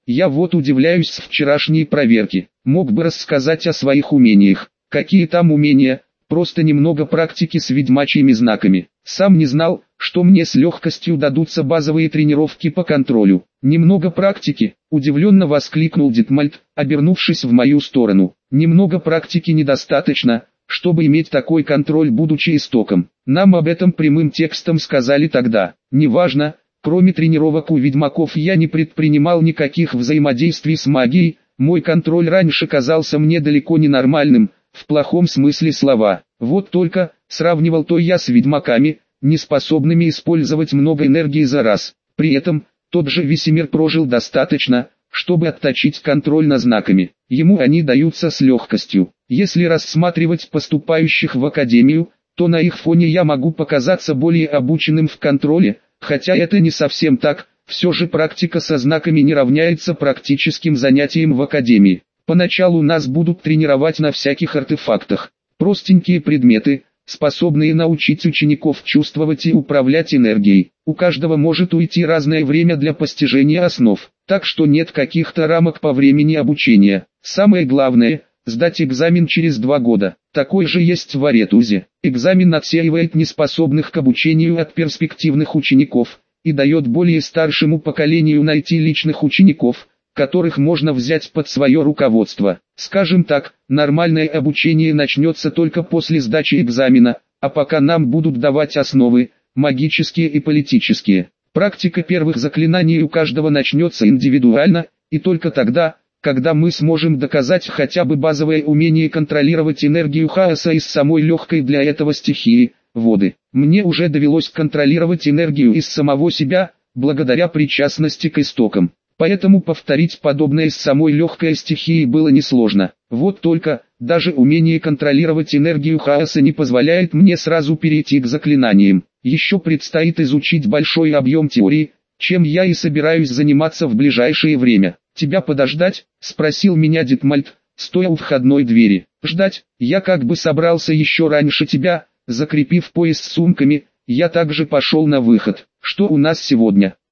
Я вот удивляюсь с вчерашней проверки. Мог бы рассказать о своих умениях. Какие там умения? Просто немного практики с ведьмачьими знаками. Сам не знал, что мне с легкостью дадутся базовые тренировки по контролю. Немного практики, удивленно воскликнул Дитмальд, обернувшись в мою сторону. Немного практики недостаточно, чтобы иметь такой контроль, будучи истоком. Нам об этом прямым текстом сказали тогда. Неважно, кроме тренировок у ведьмаков я не предпринимал никаких взаимодействий с магией, мой контроль раньше казался мне далеко не нормальным, в плохом смысле слова. Вот только, сравнивал то я с ведьмаками, не способными использовать много энергии за раз. При этом, тот же Весемир прожил достаточно, чтобы отточить контроль над знаками. Ему они даются с легкостью. Если рассматривать поступающих в академию, то на их фоне я могу показаться более обученным в контроле, хотя это не совсем так, все же практика со знаками не равняется практическим занятиям в академии. Поначалу нас будут тренировать на всяких артефактах, простенькие предметы, способные научить учеников чувствовать и управлять энергией. У каждого может уйти разное время для постижения основ, так что нет каких-то рамок по времени обучения. Самое главное – сдать экзамен через два года. Такой же есть в Аретузе. Экзамен отсеивает неспособных к обучению от перспективных учеников и дает более старшему поколению найти личных учеников, которых можно взять под свое руководство. Скажем так, нормальное обучение начнется только после сдачи экзамена, а пока нам будут давать основы, магические и политические. Практика первых заклинаний у каждого начнется индивидуально, и только тогда, когда мы сможем доказать хотя бы базовое умение контролировать энергию хаоса из самой легкой для этого стихии – воды. Мне уже довелось контролировать энергию из самого себя, благодаря причастности к истокам. Поэтому повторить подобное с самой легкой стихией было несложно. Вот только, даже умение контролировать энергию хаоса не позволяет мне сразу перейти к заклинаниям. Еще предстоит изучить большой объем теории, чем я и собираюсь заниматься в ближайшее время. «Тебя подождать?» – спросил меня Дитмальд, стоя у входной двери. «Ждать? Я как бы собрался еще раньше тебя». Закрепив пояс с сумками, я также пошел на выход. «Что у нас сегодня?»